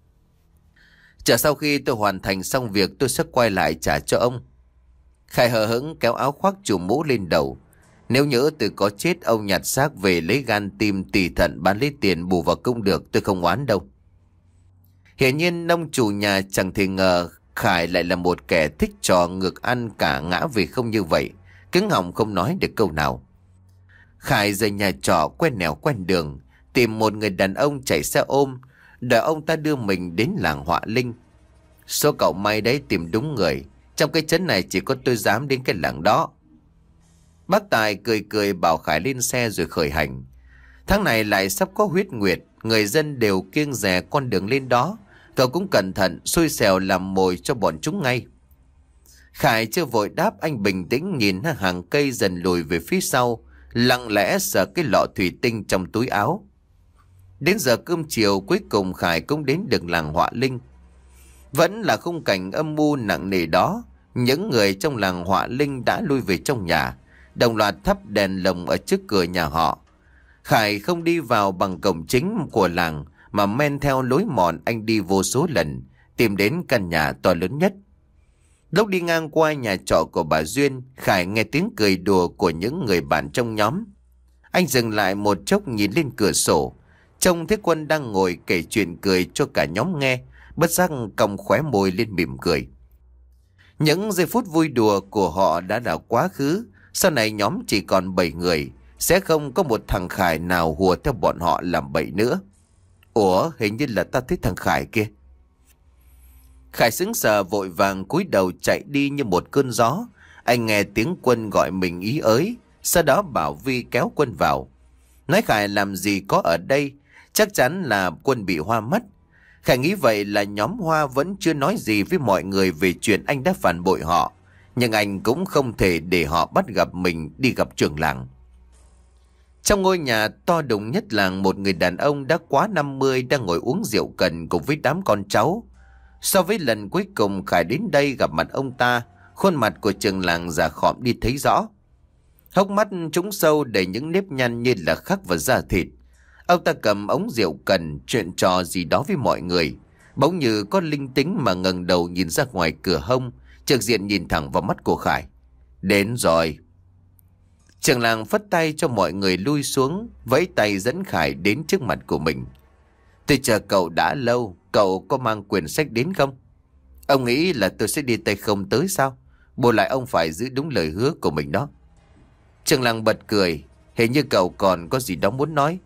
Chờ sau khi tôi hoàn thành xong việc, tôi sẽ quay lại trả cho ông. Khải hờ hững kéo áo khoác trùm mũ lên đầu. Nếu nhỡ từ có chết, ông nhặt xác về lấy gan tim tỳ thận bán lấy tiền bù vào công được, tôi không oán đâu. Hiển nhiên ông chủ nhà chẳng thể ngờ Khải lại là một kẻ thích trò ngược ăn cả ngã về không như vậy, cứng họng không nói được câu nào. Khải rời nhà trọ quen nẻo quen đường, tìm một người đàn ông chạy xe ôm, đợi ông ta đưa mình đến làng Họa Linh. Số cậu may đấy, tìm đúng người. Trong cái trấn này chỉ có tôi dám đến cái làng đó. Bác Tài cười cười bảo Khải lên xe rồi khởi hành. Tháng này lại sắp có huyết nguyệt, người dân đều kiêng dè con đường lên đó. Cậu cũng cẩn thận, xui xẻo làm mồi cho bọn chúng ngay. Khải chưa vội đáp, anh bình tĩnh nhìn hàng cây dần lùi về phía sau, lặng lẽ sờ cái lọ thủy tinh trong túi áo. Đến giờ cơm chiều, cuối cùng Khải cũng đến được làng Họa Linh. Vẫn là khung cảnh âm mưu nặng nề đó. Những người trong làng Họa Linh đã lui về trong nhà, đồng loạt thắp đèn lồng ở trước cửa nhà họ. Khải không đi vào bằng cổng chính của làng, mà men theo lối mòn anh đi vô số lần, tìm đến căn nhà to lớn nhất. Lúc đi ngang qua nhà trọ của bà Duyên, Khải nghe tiếng cười đùa của những người bạn trong nhóm. Anh dừng lại một chốc nhìn lên cửa sổ, trông thấy Quân đang ngồi kể chuyện cười cho cả nhóm nghe, bất giác cong khóe môi lên mỉm cười. Những giây phút vui đùa của họ đã là quá khứ, sau này nhóm chỉ còn bảy người, sẽ không có một thằng Khải nào hùa theo bọn họ làm bậy nữa. Ủa, hình như là ta thấy thằng Khải kia. Khải sững sờ vội vàng cúi đầu chạy đi như một cơn gió. Anh nghe tiếng Quân gọi mình ý ới, sau đó bảo Vi kéo Quân vào. Nói Khải làm gì có ở đây, chắc chắn là Quân bị hoa mắt. Khải nghĩ vậy là nhóm Hoa vẫn chưa nói gì với mọi người về chuyện anh đã phản bội họ, nhưng anh cũng không thể để họ bắt gặp mình đi gặp trưởng làng. Trong ngôi nhà to đùng nhất làng, một người đàn ông đã quá năm mươi đang ngồi uống rượu cần cùng với đám con cháu. So với lần cuối cùng Khải đến đây gặp mặt ông ta, khuôn mặt của trưởng làng già khọm đi thấy rõ. Hốc mắt trũng sâu đầy những nếp nhăn như là khắc vào da thịt. Ông ta cầm ống rượu cần chuyện trò gì đó với mọi người. Bỗng như có linh tính mà ngẩng đầu nhìn ra ngoài cửa hông, trực diện nhìn thẳng vào mắt của Khải. Đến rồi. Trường làng phất tay cho mọi người lui xuống, vẫy tay dẫn Khải đến trước mặt của mình. Tôi chờ cậu đã lâu, cậu có mang quyển sách đến không? Ông nghĩ là tôi sẽ đi tay không tới sao? Bù lại ông phải giữ đúng lời hứa của mình đó. Trường làng bật cười, hình như cậu còn có gì đó muốn nói.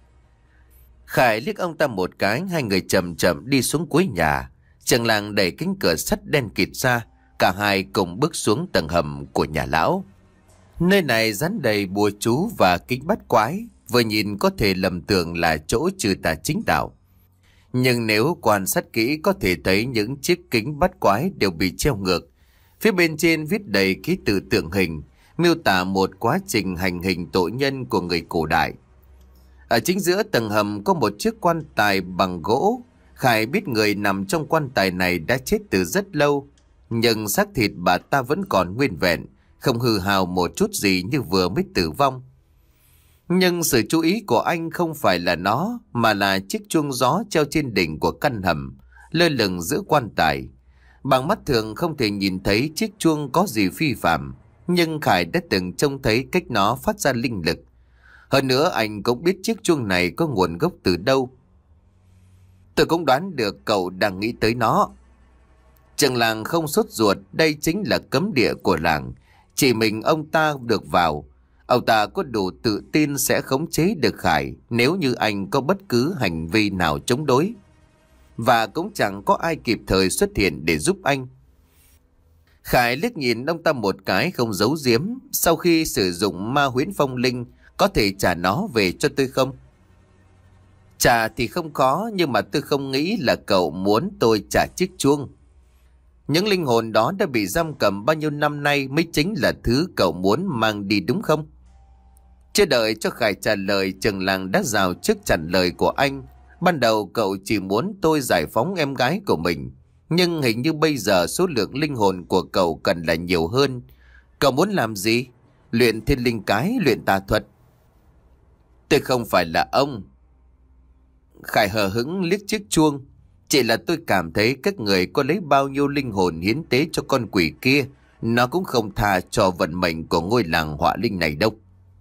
Khải liếc ông ta một cái, hai người chậm chậm đi xuống cuối nhà. Trường làng đẩy cánh cửa sắt đen kịt ra, cả hai cùng bước xuống tầng hầm của nhà lão. Nơi này dán đầy bùa chú và kính bắt quái, vừa nhìn có thể lầm tưởng là chỗ trừ tà chính đạo. Nhưng nếu quan sát kỹ có thể thấy những chiếc kính bắt quái đều bị treo ngược. Phía bên trên viết đầy ký tự tượng hình, miêu tả một quá trình hành hình tội nhân của người cổ đại. Ở chính giữa tầng hầm có một chiếc quan tài bằng gỗ. Khải biết người nằm trong quan tài này đã chết từ rất lâu, nhưng xác thịt bà ta vẫn còn nguyên vẹn, không hư hào một chút gì như vừa mới tử vong. Nhưng sự chú ý của anh không phải là nó, mà là chiếc chuông gió treo trên đỉnh của căn hầm, lơ lửng giữa quan tài. Bằng mắt thường không thể nhìn thấy chiếc chuông có gì phi phạm, nhưng Khải đã từng trông thấy cách nó phát ra linh lực. Hơn nữa anh cũng biết chiếc chuông này có nguồn gốc từ đâu. Tôi cũng đoán được cậu đang nghĩ tới nó. Trường làng không sốt ruột, đây chính là cấm địa của làng. Chỉ mình ông ta được vào. Ông ta có đủ tự tin sẽ khống chế được Khải nếu như anh có bất cứ hành vi nào chống đối. Và cũng chẳng có ai kịp thời xuất hiện để giúp anh. Khải liếc nhìn ông ta một cái không giấu giếm. Sau khi sử dụng ma huyễn phong linh, có thể trả nó về cho tôi không? Trả thì không có, nhưng mà tôi không nghĩ là cậu muốn tôi trả chiếc chuông. Những linh hồn đó đã bị giam cầm bao nhiêu năm nay mới chính là thứ cậu muốn mang đi đúng không? Chưa đợi cho Khải trả lời, trường làng đã rào trước chặn lời của anh. Ban đầu cậu chỉ muốn tôi giải phóng em gái của mình, nhưng hình như bây giờ số lượng linh hồn của cậu cần là nhiều hơn. Cậu muốn làm gì? Luyện thiên linh cái, luyện tà thuật? Tôi không phải là ông. Khải hờ hững liếc chiếc chuông. Chỉ là tôi cảm thấy các người có lấy bao nhiêu linh hồn hiến tế cho con quỷ kia, nó cũng không tha cho vận mệnh của ngôi làng họa linh này đâu.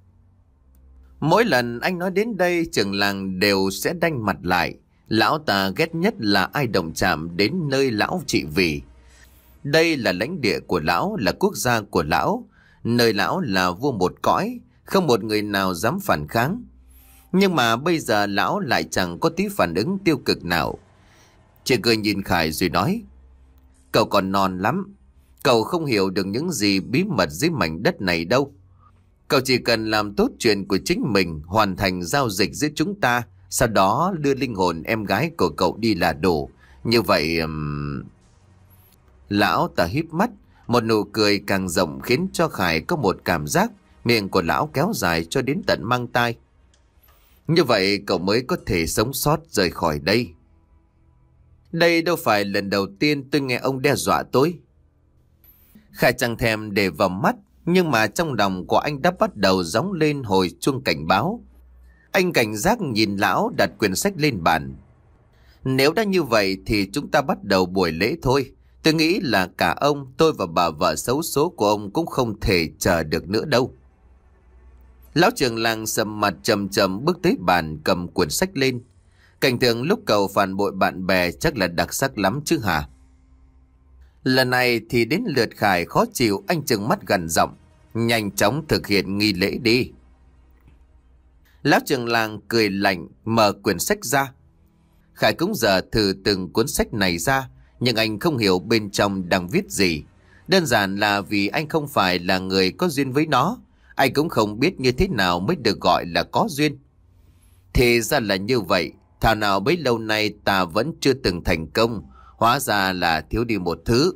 Mỗi lần anh nói đến đây, trưởng làng đều sẽ đanh mặt lại. Lão ta ghét nhất là ai động chạm đến nơi lão trị vì. Đây là lãnh địa của lão, là quốc gia của lão. Nơi lão là vua một cõi, không một người nào dám phản kháng. Nhưng mà bây giờ lão lại chẳng có tí phản ứng tiêu cực nào. Chỉ cười nhìn Khải rồi nói: Cậu còn non lắm. Cậu không hiểu được những gì bí mật dưới mảnh đất này đâu. Cậu chỉ cần làm tốt chuyện của chính mình, hoàn thành giao dịch giữa chúng ta, sau đó đưa linh hồn em gái của cậu đi là đủ. Như vậy... Um... Lão ta híp mắt, một nụ cười càng rộng khiến cho Khải có một cảm giác miệng của lão kéo dài cho đến tận mang tai. Như vậy cậu mới có thể sống sót rời khỏi đây. Đây đâu phải lần đầu tiên tôi nghe ông đe dọa tôi. Khải chẳng thèm để vào mắt, nhưng mà trong lòng của anh đã bắt đầu gióng lên hồi chuông cảnh báo. Anh cảnh giác nhìn lão đặt quyển sách lên bàn. Nếu đã như vậy thì chúng ta bắt đầu buổi lễ thôi. Tôi nghĩ là cả ông, tôi và bà vợ xấu số của ông cũng không thể chờ được nữa đâu. Lão trưởng làng sầm mặt trầm trầm bước tới bàn cầm quyển sách lên. Cảnh tượng lúc cậu phản bội bạn bè chắc là đặc sắc lắm chứ hả? Lần này thì đến lượt Khải khó chịu, anh trừng mắt gằn giọng: Nhanh chóng thực hiện nghi lễ đi. Lão trưởng làng cười lạnh mở quyển sách ra. Khải cũng giờ thử từng cuốn sách này ra, nhưng anh không hiểu bên trong đang viết gì. Đơn giản là vì anh không phải là người có duyên với nó. Anh cũng không biết như thế nào mới được gọi là có duyên. Thì ra là như vậy. Thảo nào bấy lâu nay ta vẫn chưa từng thành công. Hóa ra là thiếu đi một thứ.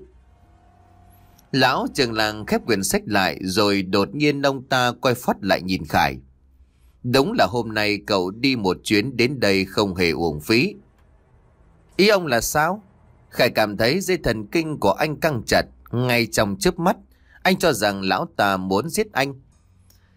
Lão trưởng làng khép quyển sách lại, rồi đột nhiên ông ta quay phát lại nhìn Khải. Đúng là hôm nay cậu đi một chuyến đến đây không hề uổng phí. Ý ông là sao? Khải cảm thấy dây thần kinh của anh căng chặt. Ngay trong chớp mắt, anh cho rằng lão ta muốn giết anh.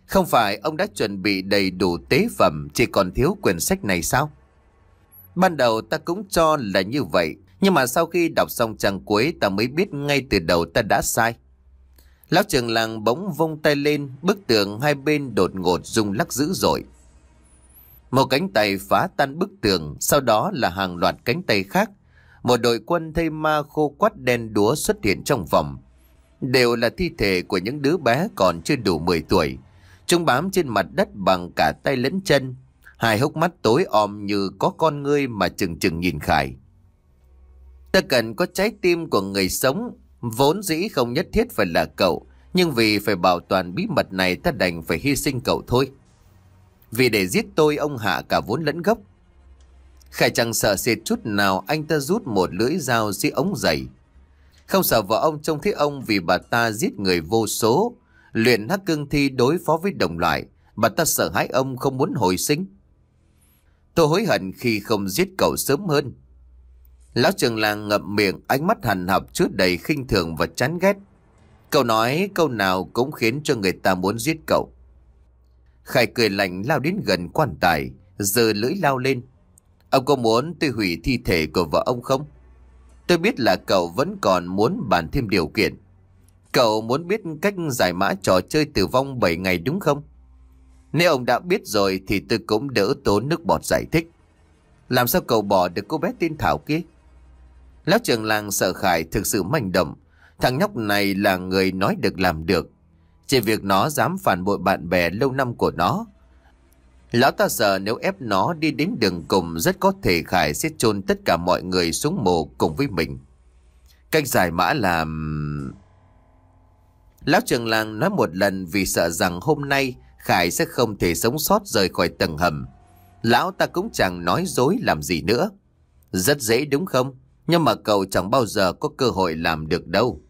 Không phải ông đã chuẩn bị đầy đủ tế phẩm, chỉ còn thiếu quyển sách này sao? Ban đầu ta cũng cho là như vậy, nhưng mà sau khi đọc xong trang cuối ta mới biết ngay từ đầu ta đã sai. Lão trưởng làng bỗng vung tay lên, bức tường hai bên đột ngột rung lắc dữ dội. Một cánh tay phá tan bức tường, sau đó là hàng loạt cánh tay khác. Một đội quân thây ma khô quắt đen đúa xuất hiện trong phòng. Đều là thi thể của những đứa bé còn chưa đủ mười tuổi. Chúng bám trên mặt đất bằng cả tay lẫn chân. Hai hốc mắt tối om như có con ngươi mà chừng chừng nhìn Khải. Ta cần có trái tim của người sống, vốn dĩ không nhất thiết phải là cậu, nhưng vì phải bảo toàn bí mật này ta đành phải hy sinh cậu thôi. Vì để giết tôi ông hạ cả vốn lẫn gốc. Khải chẳng sợ sệt chút nào, anh ta rút một lưỡi dao dưới ống giày. Không sợ vợ ông trông thấy ông vì bà ta giết người vô số, luyện hắc cương thi đối phó với đồng loại. Bà ta sợ hãi ông không muốn hồi sinh. Tôi hối hận khi không giết cậu sớm hơn. Lão trưởng làng ngậm miệng, ánh mắt hằn học chứa đầy khinh thường và chán ghét. Cậu nói câu nào cũng khiến cho người ta muốn giết cậu. Khải cười lạnh lao đến gần quan tài, giơ lưỡi lao lên. Ông có muốn tôi hủy thi thể của vợ ông không? Tôi biết là cậu vẫn còn muốn bàn thêm điều kiện. Cậu muốn biết cách giải mã trò chơi tử vong bảy ngày đúng không? Nếu ông đã biết rồi thì tôi cũng đỡ tốn nước bọt giải thích. Làm sao cậu bỏ được cô bé tên Thảo kia? Lão trưởng làng sợ Khải thực sự manh động. Thằng nhóc này là người nói được làm được. Chỉ việc nó dám phản bội bạn bè lâu năm của nó. Lão ta sợ nếu ép nó đi đến đường cùng, rất có thể Khải sẽ chôn tất cả mọi người xuống mồ cùng với mình. Cách giải mã là... Lão trưởng làng nói một lần vì sợ rằng hôm nay Khải sẽ không thể sống sót rời khỏi tầng hầm. Lão ta cũng chẳng nói dối làm gì nữa. Rất dễ đúng không? Nhưng mà cậu chẳng bao giờ có cơ hội làm được đâu.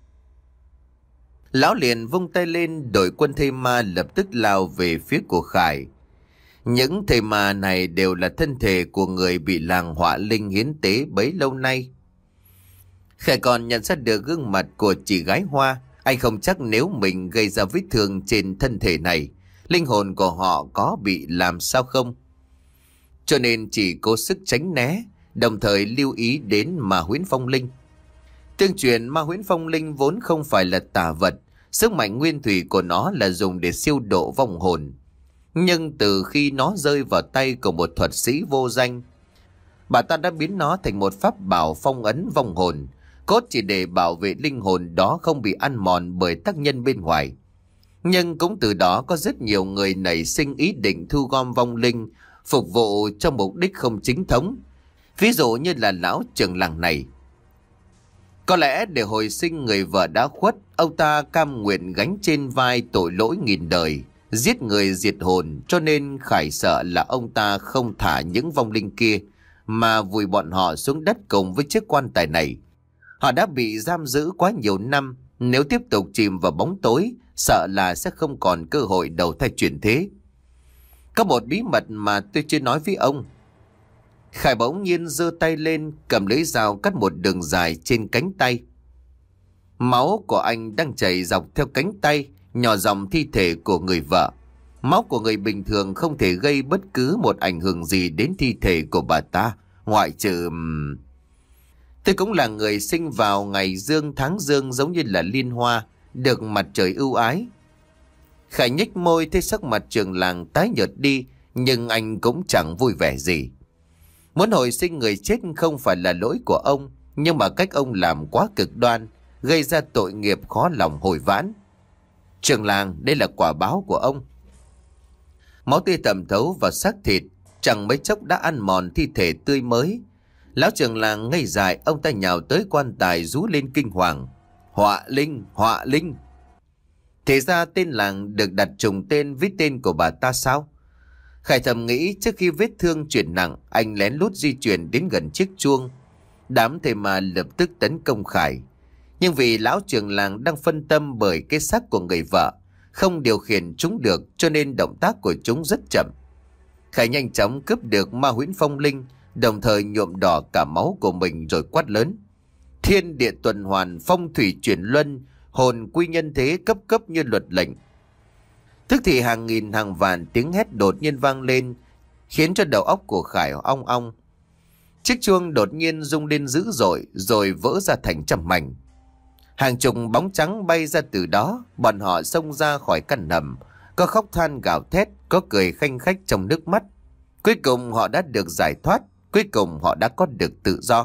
Lão liền vung tay lên, đội quân thây ma lập tức lao về phía của Khải. Những thây ma này đều là thân thể của người bị làng họa linh hiến tế bấy lâu nay. Khải còn nhận ra được gương mặt của chị gái Hoa. Anh không chắc nếu mình gây ra vết thương trên thân thể này, linh hồn của họ có bị làm sao không. Cho nên chỉ cố sức tránh né, đồng thời lưu ý đến ma huyễn phong linh. Tương truyền ma huyễn phong linh vốn không phải là tà vật, sức mạnh nguyên thủy của nó là dùng để siêu độ vong hồn. Nhưng từ khi nó rơi vào tay của một thuật sĩ vô danh, bà ta đã biến nó thành một pháp bảo phong ấn vong hồn, cốt chỉ để bảo vệ linh hồn đó không bị ăn mòn bởi tác nhân bên ngoài. Nhưng cũng từ đó có rất nhiều người nảy sinh ý định thu gom vong linh, phục vụ cho mục đích không chính thống. Ví dụ như là lão trưởng làng này. Có lẽ để hồi sinh người vợ đã khuất, ông ta cam nguyện gánh trên vai tội lỗi nghìn đời, giết người diệt hồn, cho nên Khải sợ là ông ta không thả những vong linh kia, mà vùi bọn họ xuống đất cùng với chiếc quan tài này. Họ đã bị giam giữ quá nhiều năm, nếu tiếp tục chìm vào bóng tối, sợ là sẽ không còn cơ hội đầu thai chuyển thế. Có một bí mật mà tôi chưa nói với ông. Khải bỗng nhiên giơ tay lên, cầm lưỡi dao cắt một đường dài trên cánh tay. Máu của anh đang chảy dọc theo cánh tay, nhỏ dòng thi thể của người vợ. Máu của người bình thường không thể gây bất cứ một ảnh hưởng gì đến thi thể của bà ta, ngoại trừ... Tôi cũng là người sinh vào ngày dương tháng dương, giống như là liên hoa, được mặt trời ưu ái. Khải nhếch môi, thấy sắc mặt trường làng tái nhợt đi, nhưng anh cũng chẳng vui vẻ gì. Muốn hồi sinh người chết không phải là lỗi của ông, nhưng mà cách ông làm quá cực đoan, gây ra tội nghiệp khó lòng hồi vãn. Trường làng, đây là quả báo của ông. Máu tươi thẩm thấu vào xác thịt, chẳng mấy chốc đã ăn mòn thi thể tươi mới. Lão trường làng ngây dại, ông ta nhào tới quan tài rú lên kinh hoàng. Họa linh, họa linh. Thế ra tên làng được đặt trùng tên với tên của bà ta sao? Khải thầm nghĩ. Trước khi vết thương chuyển nặng, anh lén lút di chuyển đến gần chiếc chuông. Đám thầy ma lập tức tấn công Khải. Nhưng vì lão trường làng đang phân tâm bởi cái xác của người vợ, không điều khiển chúng được, cho nên động tác của chúng rất chậm. Khải nhanh chóng cướp được ma huyễn phong linh, đồng thời nhuộm đỏ cả máu của mình rồi quát lớn. Thiên địa tuần hoàn, phong thủy chuyển luân, hồn quy nhân thế, cấp cấp như luật lệnh. Tức thì hàng nghìn hàng vạn tiếng hét đột nhiên vang lên, khiến cho đầu óc của Khải ong ong. Chiếc chuông đột nhiên rung lên dữ dội rồi vỡ ra thành trăm mảnh. Hàng chục bóng trắng bay ra từ đó, bọn họ xông ra khỏi căn hầm, có khóc than gào thét, có cười khanh khách trong nước mắt. Cuối cùng họ đã được giải thoát, cuối cùng họ đã có được tự do.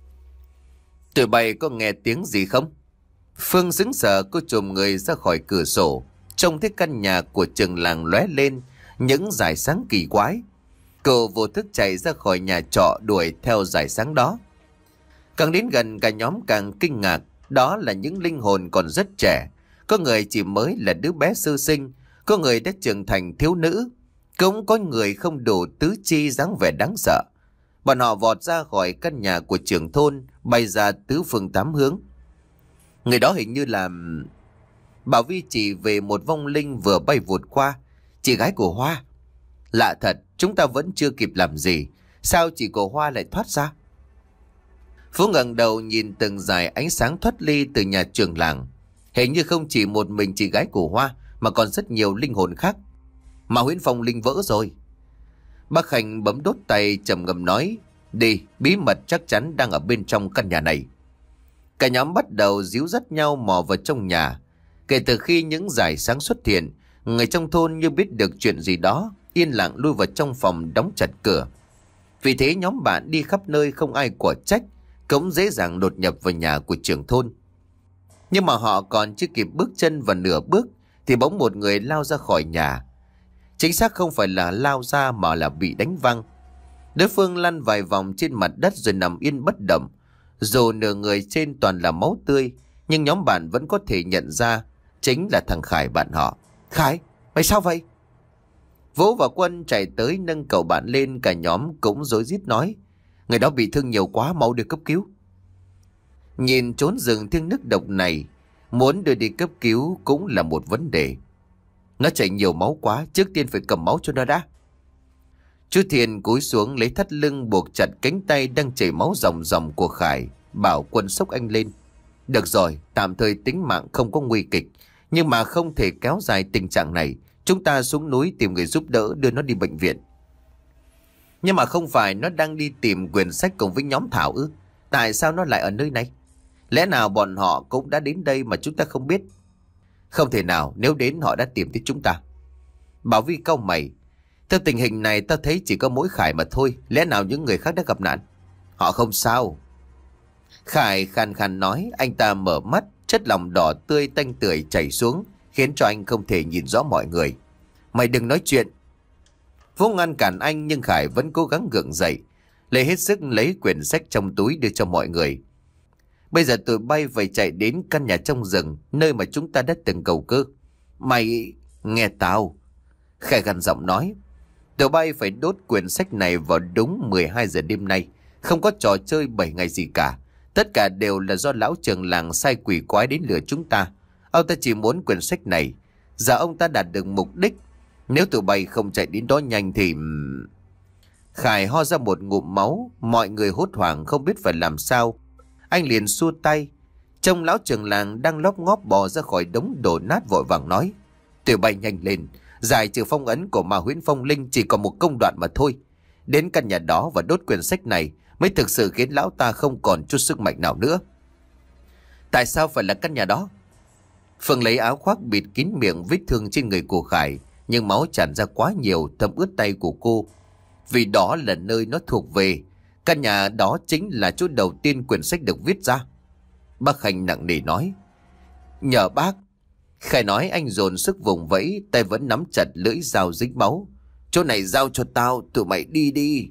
Tụi bay có nghe tiếng gì không? Phương sững sờ, cô chồm người ra khỏi cửa sổ, trông thấy căn nhà của trường làng lóe lên những dải sáng kỳ quái. Cô vô thức chạy ra khỏi nhà trọ đuổi theo dải sáng đó. Càng đến gần cả nhóm càng kinh ngạc, đó là những linh hồn còn rất trẻ. Có người chỉ mới là đứa bé sơ sinh, có người đã trưởng thành thiếu nữ, cũng có người không đủ tứ chi dáng vẻ đáng sợ. Bọn họ vọt ra khỏi căn nhà của trưởng thôn, bay ra tứ phương tám hướng. Người đó hình như là... Bảo Vi chỉ về một vong linh vừa bay vụt qua. Chị gái của Hoa. Lạ thật, chúng ta vẫn chưa kịp làm gì, sao chị của Hoa lại thoát ra? Phú ngẩng đầu nhìn từng dải ánh sáng thoát ly từ nhà trường làng. Hình như không chỉ một mình chị gái của Hoa, mà còn rất nhiều linh hồn khác. Mà huyễn phong linh vỡ rồi. Bác Khanh bấm đốt tay trầm ngâm nói, đi, bí mật chắc chắn đang ở bên trong căn nhà này. Cả nhóm bắt đầu díu dắt nhau mò vào trong nhà. Kể từ khi những dải sáng xuất hiện, người trong thôn như biết được chuyện gì đó, yên lặng lui vào trong phòng đóng chặt cửa. Vì thế nhóm bạn đi khắp nơi không ai quả trách, cũng dễ dàng đột nhập vào nhà của trưởng thôn. Nhưng mà họ còn chưa kịp bước chân vào nửa bước thì bỗng một người lao ra khỏi nhà. Chính xác không phải là lao ra mà là bị đánh văng. Đối phương lăn vài vòng trên mặt đất rồi nằm yên bất động. Dù nửa người trên toàn là máu tươi, nhưng nhóm bạn vẫn có thể nhận ra chính là thằng Khải bạn họ. Khải, mày sao vậy? Vũ và Quân chạy tới nâng cậu bạn lên, cả nhóm cũng rối rít nói, người đó bị thương nhiều quá, mau đưa cấp cứu. Nhìn trốn rừng thiêng nước độc này, muốn đưa đi cấp cứu cũng là một vấn đề. Nó chảy nhiều máu quá, trước tiên phải cầm máu cho nó đã. Chú Thiền cúi xuống lấy thắt lưng buộc chặt cánh tay đang chảy máu ròng ròng của Khải, bảo Quân xốc anh lên. Được rồi, tạm thời tính mạng không có nguy kịch, nhưng mà không thể kéo dài tình trạng này. Chúng ta xuống núi tìm người giúp đỡ đưa nó đi bệnh viện. Nhưng mà không phải nó đang đi tìm quyển sách cùng với nhóm Thảo ư? Tại sao nó lại ở nơi này? Lẽ nào bọn họ cũng đã đến đây mà chúng ta không biết? Không thể nào, nếu đến họ đã tìm thấy chúng ta. Bảo Vi cau mày. Theo tình hình này ta thấy chỉ có mỗi Khải mà thôi. Lẽ nào những người khác đã gặp nạn? Họ không sao. Khải khàn khàn nói. Anh ta mở mắt, chất lỏng đỏ tươi tanh tưởi chảy xuống, khiến cho anh không thể nhìn rõ mọi người. Mày đừng nói chuyện. Vũ ngăn cản anh, nhưng Khải vẫn cố gắng gượng dậy, lấy hết sức lấy quyển sách trong túi đưa cho mọi người. Bây giờ tụi bay phải chạy đến căn nhà trong rừng, nơi mà chúng ta đã từng cầu cơ. Mày nghe tao. Khải gằn giọng nói. Tụi bay phải đốt quyển sách này vào đúng mười hai giờ đêm nay. Không có trò chơi bảy ngày gì cả. Tất cả đều là do lão trưởng làng sai quỷ quái đến lừa chúng ta. Ông ta chỉ muốn quyển sách này. Giờ ông ta đạt được mục đích. Nếu tụi bay không chạy đến đó nhanh thì... Khải ho ra một ngụm máu. Mọi người hốt hoảng không biết phải làm sao. Anh liền xua tay. Trông lão trưởng làng đang lóp ngóp bò ra khỏi đống đổ nát, vội vàng nói. Tụi bay nhanh lên. Giải trừ phong ấn của ma huyễn phong linh chỉ còn một công đoạn mà thôi. Đến căn nhà đó và đốt quyển sách này mới thực sự khiến lão ta không còn chút sức mạnh nào nữa. Tại sao phải là căn nhà đó? Phương lấy áo khoác bịt kín miệng vết thương trên người của Khải, nhưng máu tràn ra quá nhiều thấm ướt tay của cô. Vì đó là nơi nó thuộc về. Căn nhà đó chính là chỗ đầu tiên quyển sách được viết ra. Bác Khanh nặng nề nói. Nhờ bác. Khải nói, anh dồn sức vùng vẫy, tay vẫn nắm chặt lưỡi dao dính máu. Chỗ này giao cho tao, tụi mày đi đi.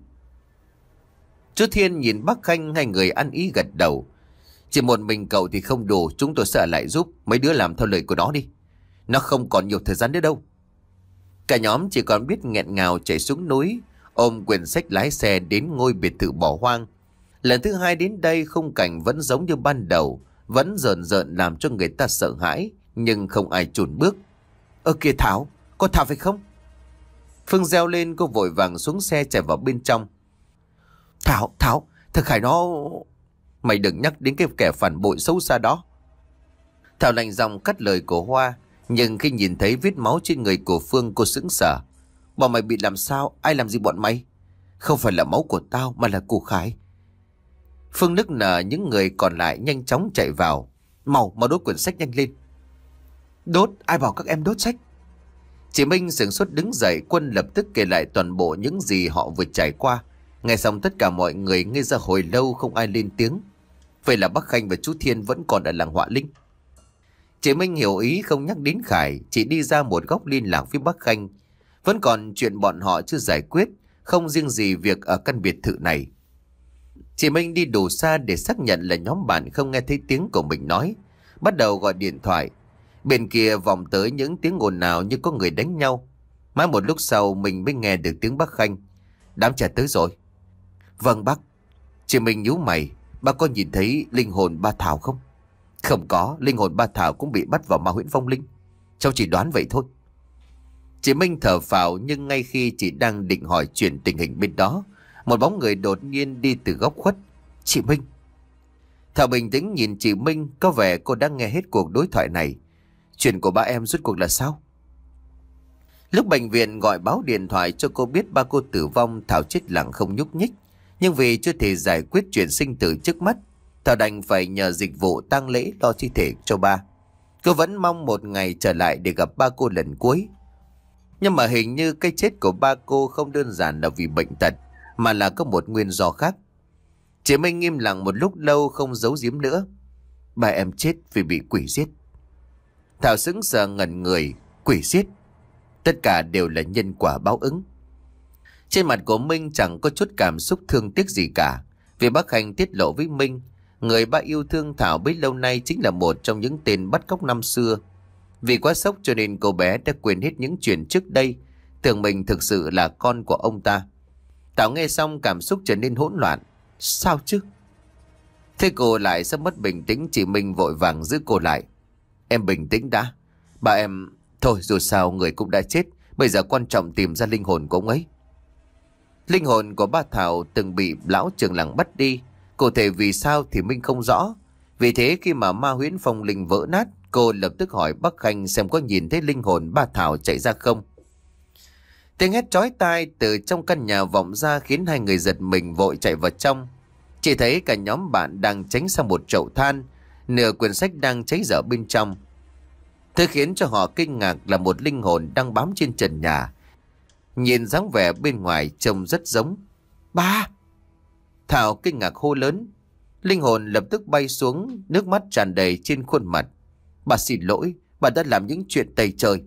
Chú Thiên nhìn bác Khanh, hai người ăn ý gật đầu. Chỉ một mình cậu thì không đủ, chúng tôi sẽ lại giúp. Mấy đứa làm theo lời của nó đi. Nó không còn nhiều thời gian nữa đâu. Cả nhóm chỉ còn biết nghẹn ngào chạy xuống núi, ôm quyển sách lái xe đến ngôi biệt thự bỏ hoang. Lần thứ hai đến đây, khung cảnh vẫn giống như ban đầu, vẫn rợn rợn làm cho người ta sợ hãi, nhưng không ai chùn bước. Ơ kìa Thảo, có Thảo phải không? Phương reo lên, cô vội vàng xuống xe chạy vào bên trong. Thảo, Thảo, thằng Khải nó... Mày đừng nhắc đến cái kẻ phản bội xấu xa đó. Thảo lạnh giọng cắt lời của Hoa. Nhưng khi nhìn thấy vết máu trên người của Phương, cô sững sờ. Bọn mày bị làm sao? Ai làm gì bọn mày? Không phải là máu của tao mà là của Khải. Phương nức nở, những người còn lại nhanh chóng chạy vào. Mau, mau đốt quyển sách nhanh lên. Đốt? Ai bảo các em đốt sách? Chị Minh sửng sốt đứng dậy. Quân lập tức kể lại toàn bộ những gì họ vừa trải qua. Nghe xong tất cả mọi người ngây ra hồi lâu, không ai lên tiếng. Vậy là bác Khanh và chú Thiên vẫn còn ở làng Họa Linh. Chị Minh hiểu ý, không nhắc đến Khải, chỉ đi ra một góc liên lạc với bác Khanh. Vẫn còn chuyện bọn họ chưa giải quyết, không riêng gì việc ở căn biệt thự này. Chị Minh đi đủ xa để xác nhận là nhóm bạn không nghe thấy tiếng của mình nói. Bắt đầu gọi điện thoại. Bên kia vọng tới những tiếng ồn ào như có người đánh nhau. Mãi một lúc sau mình mới nghe được tiếng bác Khanh. Đám trẻ tới rồi. Vâng bác. Chị Minh nhíu mày. Bác có nhìn thấy linh hồn ba Thảo không? Không có, linh hồn ba Thảo cũng bị bắt vào ma huyễn vong linh. Cháu chỉ đoán vậy thôi. Chị Minh thở phào, nhưng ngay khi chị đang định hỏi chuyện tình hình bên đó, một bóng người đột nhiên đi từ góc khuất. Chị Minh. Thảo bình tĩnh nhìn chị Minh, có vẻ cô đã nghe hết cuộc đối thoại này. Chuyện của ba em rốt cuộc là sao? Lúc bệnh viện gọi báo điện thoại cho cô biết ba cô tử vong, Thảo chết lặng không nhúc nhích. Nhưng vì chưa thể giải quyết chuyện sinh tử trước mắt, Thảo đành phải nhờ dịch vụ tang lễ lo thi thể cho ba. Cô vẫn mong một ngày trở lại để gặp ba cô lần cuối. Nhưng mà hình như cái chết của ba cô không đơn giản là vì bệnh tật, mà là có một nguyên do khác. Chị Minh im lặng một lúc lâu, không giấu giếm nữa. Ba em chết vì bị quỷ giết. Thảo sững sờ ngẩn người. Quỷ giết? Tất cả đều là nhân quả báo ứng. Trên mặt của Minh chẳng có chút cảm xúc thương tiếc gì cả. Vì bác Khanh tiết lộ với Minh, người ba yêu thương Thảo bấy lâu nay chính là một trong những tên bắt cóc năm xưa. Vì quá sốc cho nên cô bé đã quên hết những chuyện trước đây, tưởng mình thực sự là con của ông ta. Thảo nghe xong cảm xúc trở nên hỗn loạn. Sao chứ? Thế cô lại sắp mất bình tĩnh, chị Minh vội vàng giữ cô lại. Em bình tĩnh đã. Bà em... Thôi dù sao người cũng đã chết, bây giờ quan trọng tìm ra linh hồn của ông ấy. Linh hồn của ba Thảo từng bị lão trưởng làng bắt đi. Cụ thể vì sao thì Minh không rõ. Vì thế khi mà ma huyễn phong linh vỡ nát, cô lập tức hỏi bác Khanh xem có nhìn thấy linh hồn ba Thảo chạy ra không. Tiếng hét chói tai từ trong căn nhà vọng ra khiến hai người giật mình vội chạy vào trong. Chỉ thấy cả nhóm bạn đang tránh sang một chậu than, nửa quyển sách đang cháy dở bên trong. Thứ khiến cho họ kinh ngạc là một linh hồn đang bám trên trần nhà. Nhìn dáng vẻ bên ngoài trông rất giống. Ba! Thảo kinh ngạc hô lớn. Linh hồn lập tức bay xuống, nước mắt tràn đầy trên khuôn mặt. Bà xin lỗi, bà đã làm những chuyện tày trời.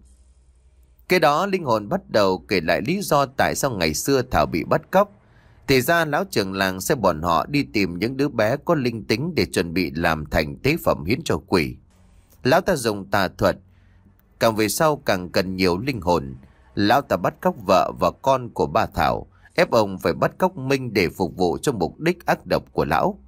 Cái đó linh hồn bắt đầu kể lại lý do tại sao ngày xưa Thảo bị bắt cóc. Thì ra lão trưởng làng sẽ bọn họ đi tìm những đứa bé có linh tính để chuẩn bị làm thành tế phẩm hiến cho quỷ. Lão ta dùng tà thuật, càng về sau càng cần nhiều linh hồn. Lão ta bắt cóc vợ và con của ba Thảo, ép ông phải bắt cóc Minh để phục vụ cho mục đích ác độc của lão.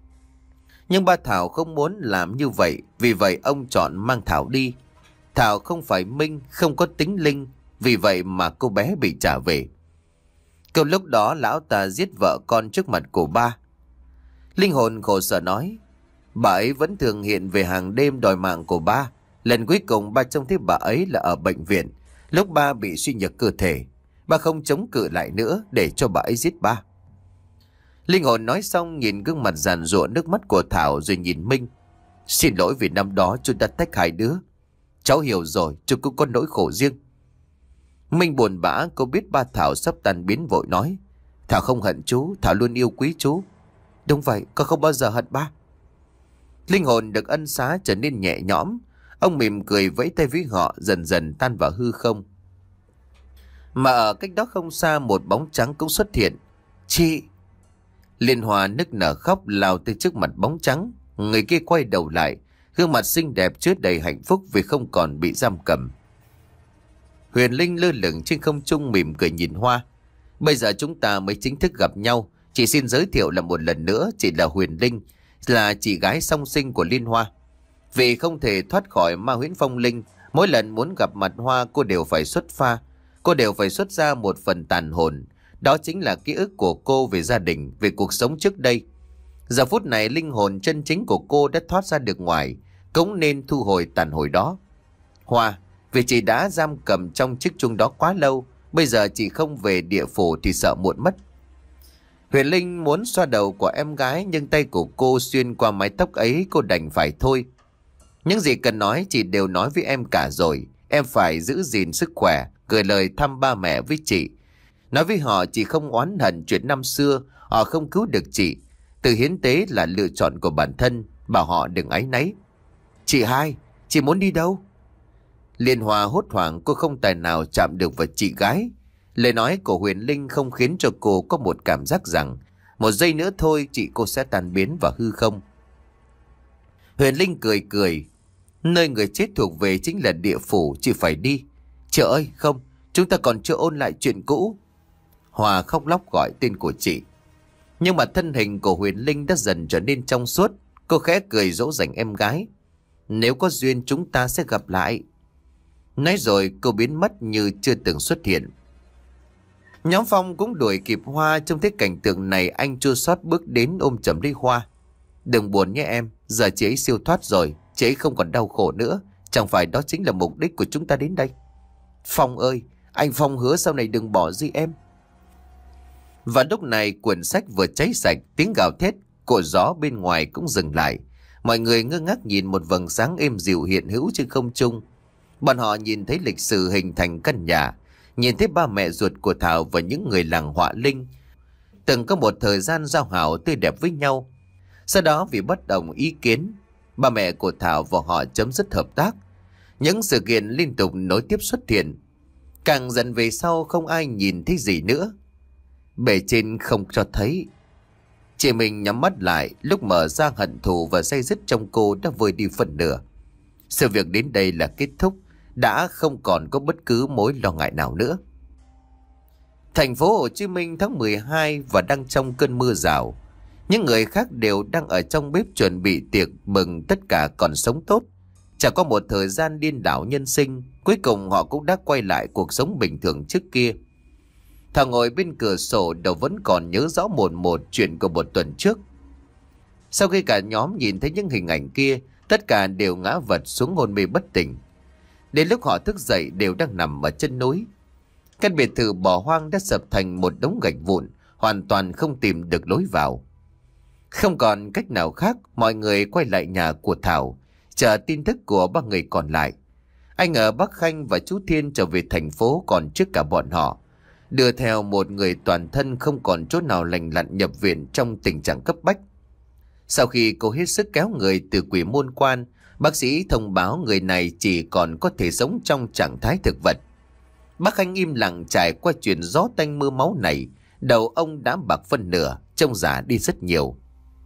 Nhưng ba Thảo không muốn làm như vậy, vì vậy ông chọn mang Thảo đi. Thảo không phải Minh, không có tính linh, vì vậy mà cô bé bị trả về. Câu lúc đó lão ta giết vợ con trước mặt của ba. Linh hồn khổ sở nói, bà ấy vẫn thường hiện về hàng đêm đòi mạng của ba. Lần cuối cùng ba trông thấy bà ấy là ở bệnh viện, lúc ba bị suy nhược cơ thể. Ba không chống cự lại nữa để cho bà ấy giết ba. Linh hồn nói xong nhìn gương mặt giàn giụa nước mắt của Thảo rồi nhìn Minh. Xin lỗi vì năm đó chúng ta tách hai đứa. Cháu hiểu rồi, chú cũng có nỗi khổ riêng. Minh buồn bã, cô biết ba Thảo sắp tan biến vội nói. Thảo không hận chú, Thảo luôn yêu quý chú. Đúng vậy, con không bao giờ hận ba. Linh hồn được ân xá trở nên nhẹ nhõm. Ông mỉm cười vẫy tay với họ, dần dần tan vào hư không. Mà ở cách đó không xa, một bóng trắng cũng xuất hiện. Chị! Liên Hoa nức nở khóc lao tới trước mặt bóng trắng. Người kia quay đầu lại, gương mặt xinh đẹp chứa đầy hạnh phúc vì không còn bị giam cầm. Huyền Linh lơ lửng trên không trung mỉm cười nhìn Hoa. Bây giờ chúng ta mới chính thức gặp nhau. Chị xin giới thiệu lại một lần nữa, chị là Huyền Linh, là chị gái song sinh của Liên Hoa. Vì không thể thoát khỏi ma huyễn phong linh, mỗi lần muốn gặp mặt Hoa cô đều phải xuất pha. Cô đều phải xuất ra một phần tàn hồn. Đó chính là ký ức của cô về gia đình, về cuộc sống trước đây. Giờ phút này linh hồn chân chính của cô đã thoát ra được ngoài, cũng nên thu hồi tàn hồi đó. Hoa, Vì chị đã giam cầm trong chiếc chuông đó quá lâu. Bây giờ chị không về địa phủ thì sợ muộn mất. Huyền Linh muốn xoa đầu của em gái, nhưng tay của cô xuyên qua mái tóc ấy, cô đành phải thôi. Những gì cần nói chị đều nói với em cả rồi. Em phải giữ gìn sức khỏe, gửi lời thăm ba mẹ với chị. Nói với họ chị không oán hận chuyện năm xưa, họ không cứu được chị. Tự hiến tế là lựa chọn của bản thân, bảo họ đừng áy náy. Chị hai, chị muốn đi đâu? Liên Hoa hốt hoảng, cô không tài nào chạm được vào chị gái. Lời nói của Huyền Linh không khiến cho cô có một cảm giác rằng một giây nữa thôi chị cô sẽ tan biến vào hư không. Huyền Linh cười cười. Nơi người chết thuộc về chính là địa phủ, chị phải đi. Trời ơi không, chúng ta còn chưa ôn lại chuyện cũ. Hòa khóc lóc gọi tên của chị. Nhưng mà thân hình của Huyền Linh đã dần trở nên trong suốt. Cô khẽ cười dỗ dành em gái. Nếu có duyên chúng ta sẽ gặp lại. Nói rồi cô biến mất như chưa từng xuất hiện. Nhóm Phong cũng đuổi kịp Hoa. Trong thấy cảnh tượng này, anh chua xót bước đến ôm chầm lấy Hoa. Đừng buồn nhé em, giờ chị ấy siêu thoát rồi, chị ấy không còn đau khổ nữa. Chẳng phải đó chính là mục đích của chúng ta đến đây. Phong ơi, anh Phong hứa sau này đừng bỏ rơi em. Và lúc này quyển sách vừa cháy sạch, tiếng gào thét của gió bên ngoài cũng dừng lại. Mọi người ngơ ngác nhìn một vầng sáng êm dịu hiện hữu trên không trung. Bọn họ nhìn thấy lịch sử hình thành căn nhà, nhìn thấy ba mẹ ruột của Thảo và những người làng Họa Linh từng có một thời gian giao hảo tươi đẹp với nhau. Sau đó vì bất đồng ý kiến, ba mẹ của Thảo và họ chấm dứt hợp tác. Những sự kiện liên tục nối tiếp xuất hiện. Càng dần về sau không ai nhìn thấy gì nữa. Bề trên không cho thấy. Chị mình nhắm mắt lại, lúc mở ra hận thù và day dứt trong cô đã vơi đi phần nửa. Sự việc đến đây là kết thúc, đã không còn có bất cứ mối lo ngại nào nữa. Thành phố Hồ Chí Minh tháng mười hai và đang trong cơn mưa rào. Những người khác đều đang ở trong bếp chuẩn bị tiệc mừng tất cả còn sống tốt. Chả có một thời gian điên đảo nhân sinh, cuối cùng họ cũng đã quay lại cuộc sống bình thường trước kia. Thảo ngồi bên cửa sổ, đầu vẫn còn nhớ rõ một một chuyện của một tuần trước. Sau khi cả nhóm nhìn thấy những hình ảnh kia, tất cả đều ngã vật xuống hôn mê bất tỉnh. Đến lúc họ thức dậy đều đang nằm ở chân núi. Căn biệt thự bỏ hoang đã sập thành một đống gạch vụn, hoàn toàn không tìm được lối vào. Không còn cách nào khác, mọi người quay lại nhà của Thảo, chờ tin tức của ba người còn lại. Anh ở Bắc Khanh và chú Thiên trở về thành phố còn trước cả bọn họ, đưa theo một người toàn thân không còn chỗ nào lành lặn nhập viện trong tình trạng cấp bách. Sau khi cô hết sức kéo người từ Quỷ Môn Quan, bác sĩ thông báo người này chỉ còn có thể sống trong trạng thái thực vật. Bác Khanh im lặng trải qua chuyện gió tanh mưa máu này, đầu ông đã bạc phân nửa, trông già đi rất nhiều.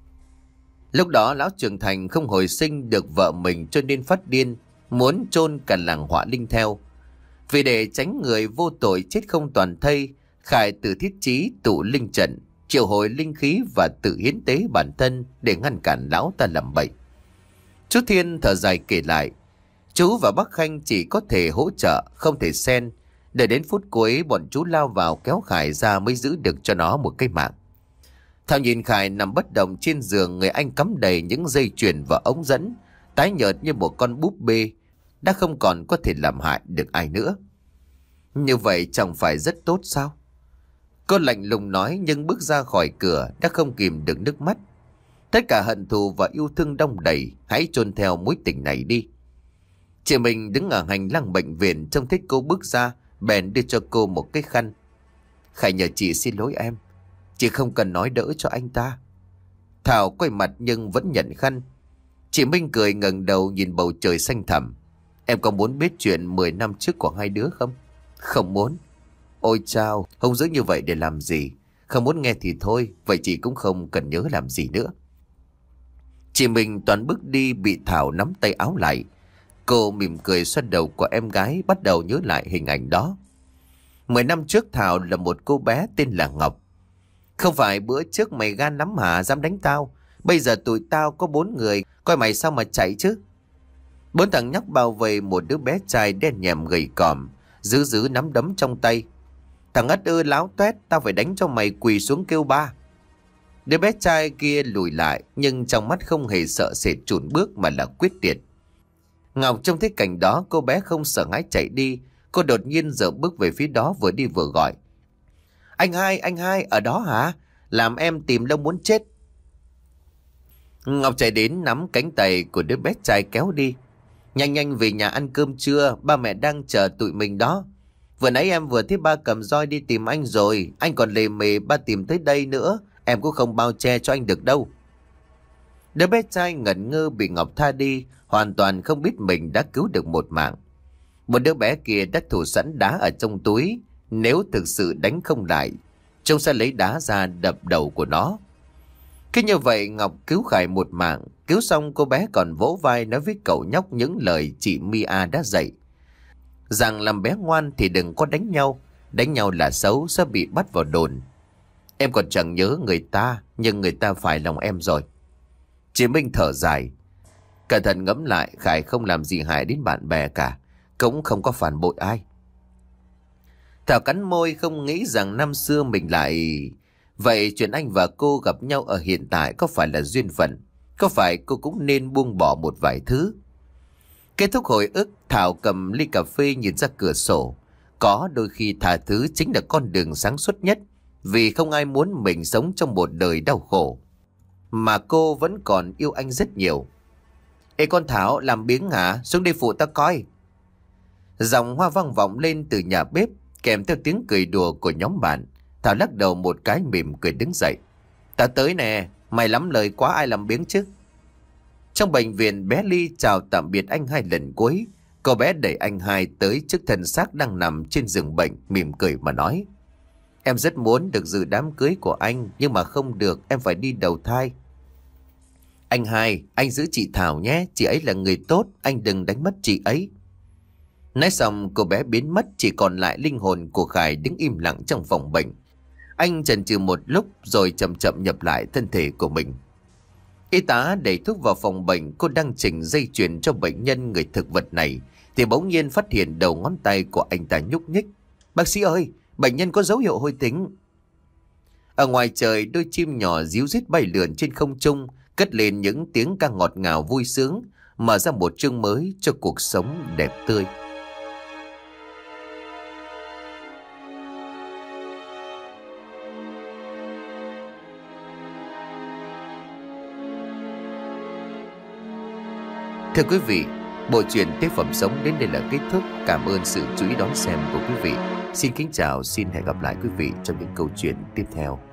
Lúc đó lão Trường Thành không hồi sinh được vợ mình cho nên phát điên, muốn chôn cả làng Họa Linh theo. Vì để tránh người vô tội chết không toàn thây, Khải tự thiết chí tụ linh trận, triệu hồi linh khí và tự hiến tế bản thân để ngăn cản lão ta làm bậy. Chú Thiên thở dài kể lại, chú và bác Khanh chỉ có thể hỗ trợ, không thể xen. Để đến phút cuối bọn chú lao vào kéo Khải ra mới giữ được cho nó một cái mạng. Thảo nhìn Khải nằm bất động trên giường, người anh cắm đầy những dây chuyền và ống dẫn, tái nhợt như một con búp bê, đã không còn có thể làm hại được ai nữa. Như vậy chẳng phải rất tốt sao? Cô lạnh lùng nói, nhưng bước ra khỏi cửa đã không kìm được nước mắt. Tất cả hận thù và yêu thương đong đầy, hãy chôn theo mối tình này đi. Chị mình đứng ở hành lang bệnh viện, trông thấy cô bước ra, bèn đưa cho cô một cái khăn. Khải nhờ chị xin lỗi em, chị không cần nói đỡ cho anh ta. Thảo quay mặt nhưng vẫn nhận khăn. Chị Minh cười ngẩng đầu nhìn bầu trời xanh thẳm. Em có muốn biết chuyện mười năm trước của hai đứa không? Không muốn. Ôi chao, không giữ như vậy để làm gì? Không muốn nghe thì thôi, vậy chị cũng không cần nhớ làm gì nữa. Chị Minh toàn bước đi bị Thảo nắm tay áo lại. Cô mỉm cười xoa đầu của em gái, bắt đầu nhớ lại hình ảnh đó. Mười năm trước Thảo là một cô bé tên là Ngọc. Không phải bữa trước mày gan lắm hả, dám đánh tao? Bây giờ tụi tao có bốn người, coi mày sao mà chạy chứ? Bốn thằng nhóc bao vây một đứa bé trai đen nhèm gầy còm, giữ giữ nắm đấm trong tay. Thằng Ất ư láo toét, tao phải đánh cho mày quỳ xuống kêu ba. Đứa bé trai kia lùi lại, nhưng trong mắt không hề sợ sệt chùn bước mà là quyết liệt. Ngọc trông thấy cảnh đó, cô bé không sợ hãi chạy đi. Cô đột nhiên dở bước về phía đó, vừa đi vừa gọi: Anh hai, anh hai, ở đó hả? Làm em tìm lâu muốn chết. Ngọc chạy đến nắm cánh tay của đứa bé trai kéo đi: Nhanh nhanh về nhà ăn cơm trưa, ba mẹ đang chờ tụi mình đó. Vừa nãy em vừa thấy ba cầm roi đi tìm anh rồi, anh còn lề mề ba tìm tới đây nữa, em cũng không bao che cho anh được đâu. Đứa bé trai ngẩn ngơ bị Ngọc tha đi, hoàn toàn không biết mình đã cứu được một mạng. Một đứa bé kia đã thủ sẵn đá ở trong túi, nếu thực sự đánh không lại, trông sẽ lấy đá ra đập đầu của nó. Cứ như vậy Ngọc cứu Khải một mạng. Cứu xong cô bé còn vỗ vai nói với cậu nhóc những lời chị Mia đã dạy, rằng làm bé ngoan thì đừng có đánh nhau, đánh nhau là xấu, sẽ bị bắt vào đồn. Em còn chẳng nhớ người ta, nhưng người ta phải lòng em rồi. Chị Minh thở dài: Cẩn thận ngẫm lại, Khải không làm gì hại đến bạn bè cả, cũng không có phản bội ai. Thảo cắn môi, không nghĩ rằng năm xưa mình lại... Vậy chuyện anh và cô gặp nhau ở hiện tại có phải là duyên phận? Có phải cô cũng nên buông bỏ một vài thứ? Kết thúc hồi ức, Thảo cầm ly cà phê nhìn ra cửa sổ. Có đôi khi tha thứ chính là con đường sáng suốt nhất, vì không ai muốn mình sống trong một đời đau khổ. Mà cô vẫn còn yêu anh rất nhiều. Ê con Thảo, làm biếng hả? Xuống đây phụ ta coi. Giọng Hoa vang vọng lên từ nhà bếp, kèm theo tiếng cười đùa của nhóm bạn. Thảo lắc đầu một cái mỉm cười đứng dậy: Ta tới nè, mày lắm lời quá, ai làm biếng chứ. Trong bệnh viện, bé Ly chào tạm biệt anh hai lần cuối. Cô bé đẩy anh hai tới trước thân xác đang nằm trên giường bệnh, mỉm cười mà nói: Em rất muốn được dự đám cưới của anh, nhưng mà không được, em phải đi đầu thai. Anh hai, anh giữ chị Thảo nhé, chị ấy là người tốt, anh đừng đánh mất chị ấy. Nói xong cô bé biến mất, chỉ còn lại linh hồn của Khải đứng im lặng trong phòng bệnh. Anh chần chừ một lúc rồi chậm chậm nhập lại thân thể của mình. Y tá đẩy thuốc vào phòng bệnh, cô đang chỉnh dây chuyền cho bệnh nhân người thực vật này thì bỗng nhiên phát hiện đầu ngón tay của anh ta nhúc nhích. Bác sĩ ơi, bệnh nhân có dấu hiệu hồi tính. Ở ngoài trời, đôi chim nhỏ ríu rít bay lượn trên không trung, cất lên những tiếng ca ngọt ngào vui sướng, mở ra một chương mới cho cuộc sống đẹp tươi. Thưa quý vị, bộ truyện Tế Phẩm Sống đến đây là kết thúc. Cảm ơn sự chú ý đón xem của quý vị. Xin kính chào, xin hẹn gặp lại quý vị trong những câu chuyện tiếp theo.